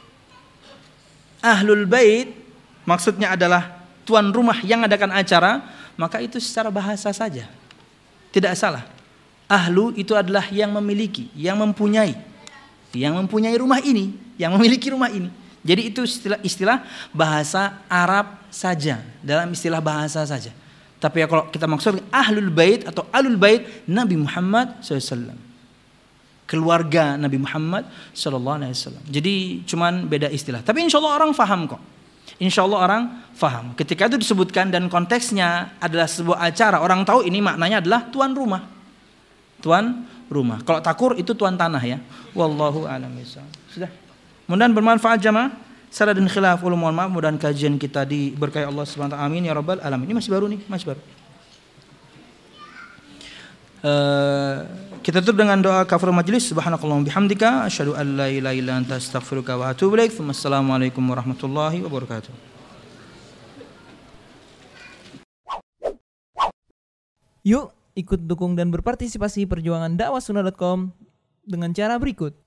Speaker 1: ahlul bait, maksudnya adalah tuan rumah yang adakan acara, maka itu secara bahasa saja. Tidak salah. Ahlu itu adalah yang memiliki, yang mempunyai, yang mempunyai rumah ini, yang memiliki rumah ini. Jadi itu istilah, istilah bahasa Arab saja, dalam istilah bahasa saja. Tapi ya kalau kita maksud ahlul bait atau alul bait Nabi Muhammad shallallahu alaihi wasallam, keluarga Nabi Muhammad shallallahu alaihi wasallam. Jadi cuman beda istilah. Tapi insya Allah orang faham kok. Insya Allah orang faham. Ketika itu disebutkan dan konteksnya adalah sebuah acara, orang tahu ini maknanya adalah tuan rumah. Tuan rumah. Kalau takur itu tuan tanah ya. Wallahu a'lam bishawab. Sudah. Mudah-mudahan bermanfaat jamaah. Salah dan khilaf ulum, mohon maaf. Mudah-mudahan kajian kita diberkahi Allah subhanahu wa taala. Amin ya rabbal alamin. Ini masih baru nih, masih baru. Uh, kita tutup dengan doa kafaratul majlis. Subhanakallahumma bihamdika asyhadu an la ilaha illa anta astaghfiruka wa atubu ilaik. Wassalamualaikum warahmatullahi wabarakatuh.
Speaker 3: Yuk ikut dukung dan berpartisipasi perjuangan dakwah sunnah dot com dengan cara berikut.